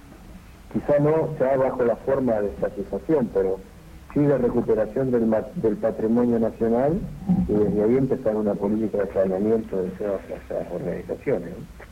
Quizá no ya bajo la forma de estatización, pero sí de recuperación del, ma- del patrimonio nacional y desde ahí empezar una política de saneamiento de todas esas organizaciones, ¿no?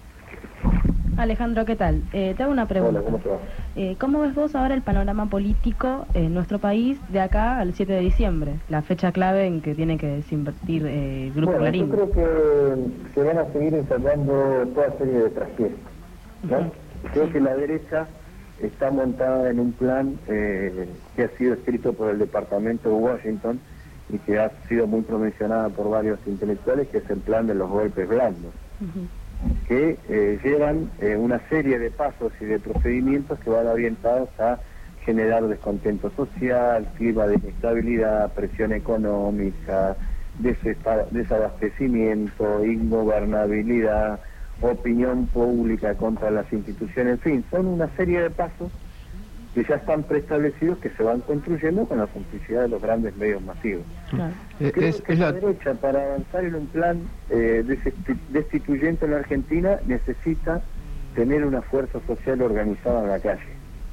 Alejandro, ¿qué tal? Eh, te hago una pregunta. Hola, ¿cómo te va? Eh, ¿Cómo ves vos ahora el panorama político en nuestro país de acá al siete de diciembre? La fecha clave en que tiene que desinvertir eh, el Grupo Bueno, Clarín. yo creo que se van a seguir ensayando toda serie de traspiés, ¿no? Ujú. Creo que la derecha está montada en un plan eh, que ha sido escrito por el Departamento de Washington y que ha sido muy promocionada por varios intelectuales, que es el plan de los golpes blandos, Ujú. que eh, llevan eh, una serie de pasos y de procedimientos que van orientados a generar descontento social, clima de inestabilidad, presión económica, desesta- desabastecimiento, ingobernabilidad, opinión pública contra las instituciones, en fin, son una serie de pasos que ya están preestablecidos, que se van construyendo con la complicidad de los grandes medios masivos. Claro. Eh, Creo es, que es la la... derecha, para avanzar en un plan eh, desti- destituyente en la Argentina, necesita tener una fuerza social organizada en la calle.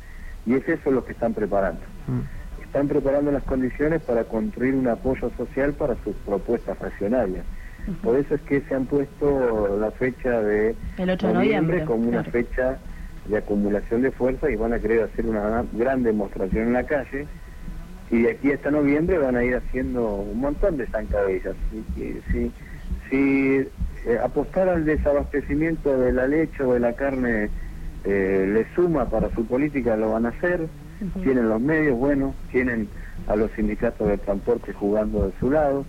Y es eso lo que están preparando. Mm. Están preparando las condiciones para construir un apoyo social para sus propuestas regionales. Por eso es que se han puesto la fecha de El ocho de noviembre, como una claro. fecha de acumulación de fuerza y van a querer hacer una gran- gran demostración en la calle. Y de aquí hasta noviembre van a ir haciendo un montón de zancadillas. Si, si, si, si eh, apostar al desabastecimiento de la leche o de la carne eh, le suma para su política, lo van a hacer. Ujú. Tienen los medios, bueno, tienen a los sindicatos de transporte jugando de su lado.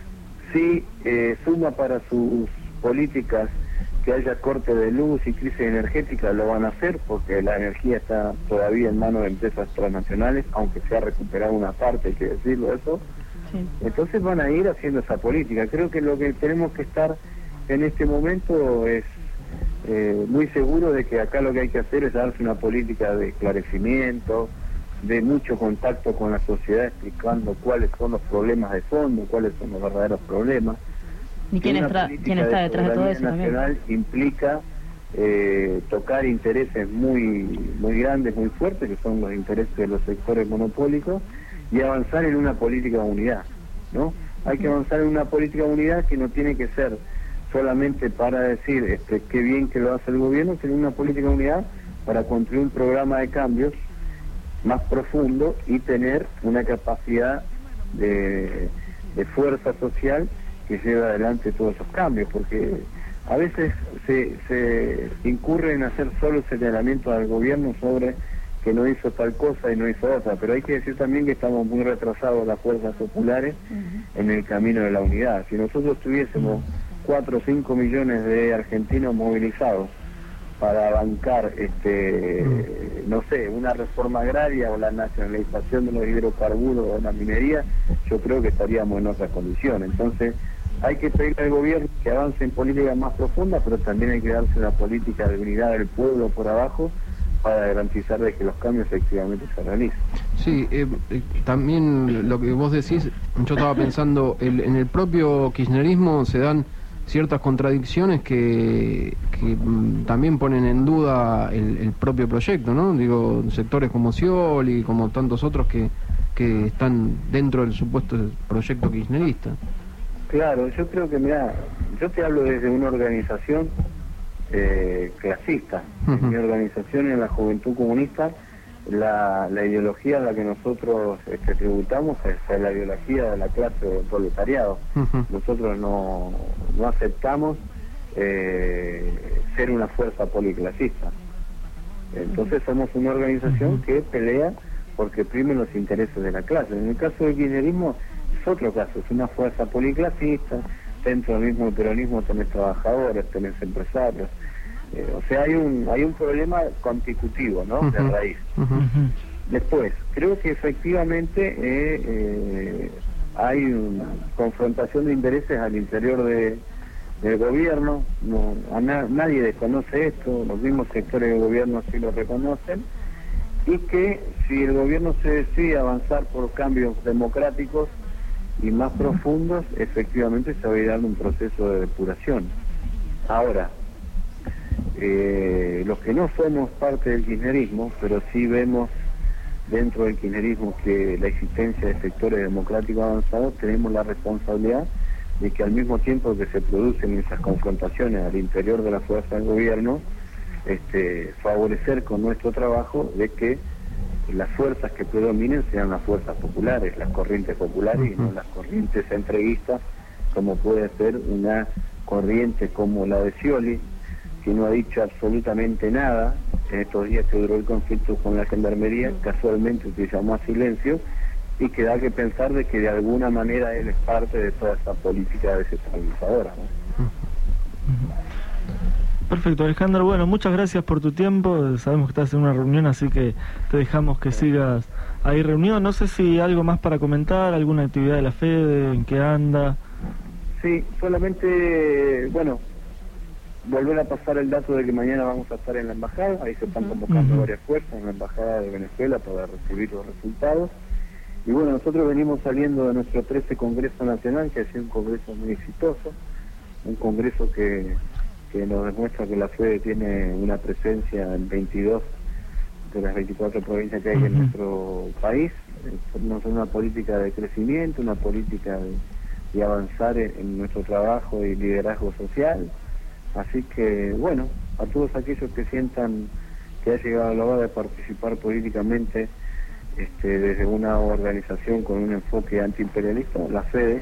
Si eh, suma para sus políticas que haya corte de luz y crisis energética, lo van a hacer porque la energía está todavía en manos de empresas transnacionales, aunque se ha recuperado una parte, hay que decirlo eso. Sí. Entonces van a ir haciendo esa política. Creo que lo que tenemos que estar en este momento es eh, muy seguro de que acá lo que hay que hacer es darse una política de esclarecimiento, de mucho contacto con la sociedad, explicando cuáles son los problemas de fondo, cuáles son los verdaderos problemas. ¿Y quién, Una está, política quién está de detrás de todo soberanía eso también? nacional implica eh, tocar intereses muy muy grandes, muy fuertes, que son los intereses de los sectores monopólicos, y avanzar en una política de unidad, ¿no? Hay que avanzar en una política de unidad que no tiene que ser solamente para decir este, qué bien que lo hace el gobierno, sino una política de unidad para construir un programa de cambios más profundo y tener una capacidad de, de fuerza social que lleve adelante todos esos cambios, porque a veces se, se incurre en hacer solo señalamientos al gobierno sobre que no hizo tal cosa y no hizo otra, pero hay que decir también que estamos muy retrasados las fuerzas populares Ujú. en el camino de la unidad. Si nosotros tuviésemos cuatro o cinco millones de argentinos movilizados para bancar, este, no sé, una reforma agraria o la nacionalización de los hidrocarburos o la minería, yo creo que estaríamos en otras condiciones. Entonces, hay que pedirle al gobierno que avance en políticas más profundas, pero también hay que darse una política de unidad del pueblo por abajo para garantizar de que los cambios efectivamente se realicen. Sí, eh, eh, también lo que vos decís, yo estaba pensando, el, en el propio kirchnerismo se dan ciertas contradicciones que, que mm, también ponen en duda el, el propio proyecto, ¿no? Digo, sectores como Scioli y como tantos otros que, que están dentro del supuesto proyecto kirchnerista. Claro, yo creo que, mira, yo te hablo desde una organización eh, clasista. Uh-huh. En mi organización, en la Juventud Comunista, la, la ideología a la que nosotros este, tributamos es la ideología de la clase del proletariado. Uh-huh. Nosotros no, no aceptamos eh, ser una fuerza policlasista. Entonces somos una organización uh-huh. que pelea porque primen los intereses de la clase. En el caso del kirchnerismo es otro caso, es una fuerza policlasista. Dentro del mismo peronismo tenés trabajadores, tenés empresarios. Eh, o sea, hay un hay un problema constitutivo, ¿no? Uh-huh. De raíz. Uh-huh. Después, creo que efectivamente eh, eh, hay una confrontación de intereses al interior de, del gobierno. No, a na, nadie desconoce esto, los mismos sectores del gobierno sí lo reconocen, y que si el gobierno se decide avanzar por cambios democráticos y más profundos, efectivamente se va a ir dando un proceso de depuración. Ahora, eh, los que no somos parte del kirchnerismo, pero sí vemos dentro del kirchnerismo que la existencia de sectores democráticos avanzados, tenemos la responsabilidad de que al mismo tiempo que se producen esas confrontaciones al interior de la fuerza del gobierno, este, favorecer con nuestro trabajo de que las fuerzas que predominen sean las fuerzas populares, las corrientes populares, uh-huh. y no las corrientes entreguistas, como puede ser una corriente como la de Scioli, que no ha dicho absolutamente nada en estos días que duró el conflicto con la gendarmería, casualmente se llamó a silencio, y que da que pensar de que de alguna manera él es parte de toda esa política desestabilizadora, ¿no? Uh-huh. Perfecto, Alejandro. Bueno, muchas gracias por tu tiempo. Sabemos que estás en una reunión, así que te dejamos que sigas ahí reunido. No sé si algo más para comentar, alguna actividad de la FEDE, en qué anda. Sí, solamente, bueno, volver a pasar el dato de que mañana vamos a estar en la embajada. Ahí se están convocando uh-huh. varias fuerzas en la embajada de Venezuela para recibir los resultados. Y bueno, nosotros venimos saliendo de nuestro trece Congreso Nacional, que ha sido un congreso muy exitoso, un congreso que... que nos demuestra que la FEDE tiene una presencia en veintidós de las veinticuatro provincias que hay uh-huh. en nuestro país. Tenemos una política de crecimiento, una política de, de avanzar en, en nuestro trabajo y liderazgo social. Así que, bueno, a todos aquellos que sientan que ha llegado la hora de participar políticamente este, desde una organización con un enfoque antiimperialista, la FEDE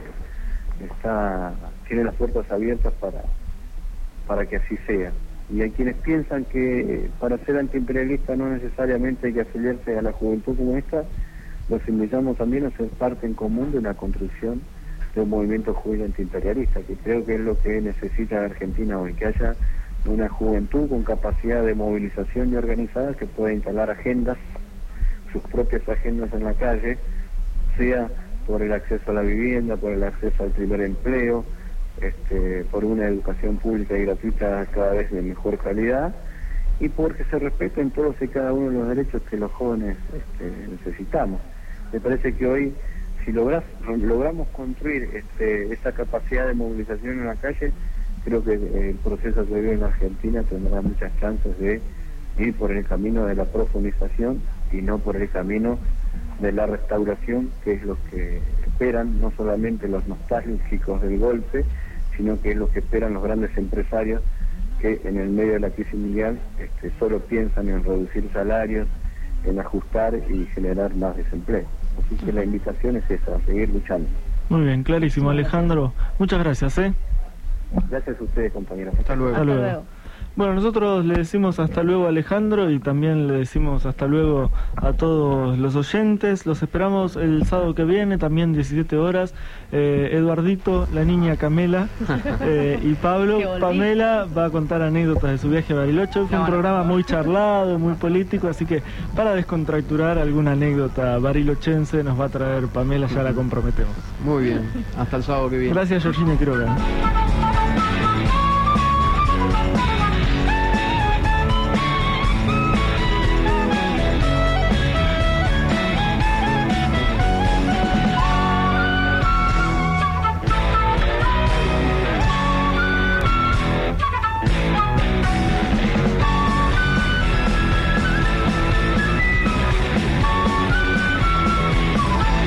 está, tiene las puertas abiertas para para que así sea. Y hay quienes piensan que para ser antiimperialista no necesariamente hay que afiliarse a la Juventud Comunista, los invitamos también a ser parte en común de una construcción de un movimiento juvenil antiimperialista, que creo que es lo que necesita la Argentina hoy, que haya una juventud con capacidad de movilización y organizada que pueda instalar agendas, sus propias agendas en la calle, sea por el acceso a la vivienda, por el acceso al primer empleo, Este, por una educación pública y gratuita cada vez de mejor calidad, y porque se respeten todos y cada uno de los derechos que los jóvenes este, necesitamos. Me parece que hoy, si logras, logramos construir este, esa capacidad de movilización en la calle, creo que el proceso que vive en la Argentina tendrá muchas chances de ir por el camino de la profundización y no por el camino de la restauración, que es lo que esperan no solamente los nostálgicos del golpe, sino que es lo que esperan los grandes empresarios que en el medio de la crisis mundial este, solo piensan en reducir salarios, en ajustar y generar más desempleo. Así que la invitación es esa, a seguir luchando. Muy bien, clarísimo, Alejandro. Muchas gracias, ¿eh? Gracias a ustedes, compañeros. Hasta luego. Hasta luego. Bueno, nosotros le decimos hasta luego a Alejandro y también le decimos hasta luego a todos los oyentes. Los esperamos el sábado que viene, también diecisiete horas. Eh, Eduardito, la niña Camela eh, y Pablo. Pamela va a contar anécdotas de su viaje a Bariloche. Fue un programa muy charlado, muy político, así que para descontracturar alguna anécdota barilochense nos va a traer Pamela, ya la comprometemos. Muy bien, hasta el sábado que viene. Gracias, Georgina Quiroga.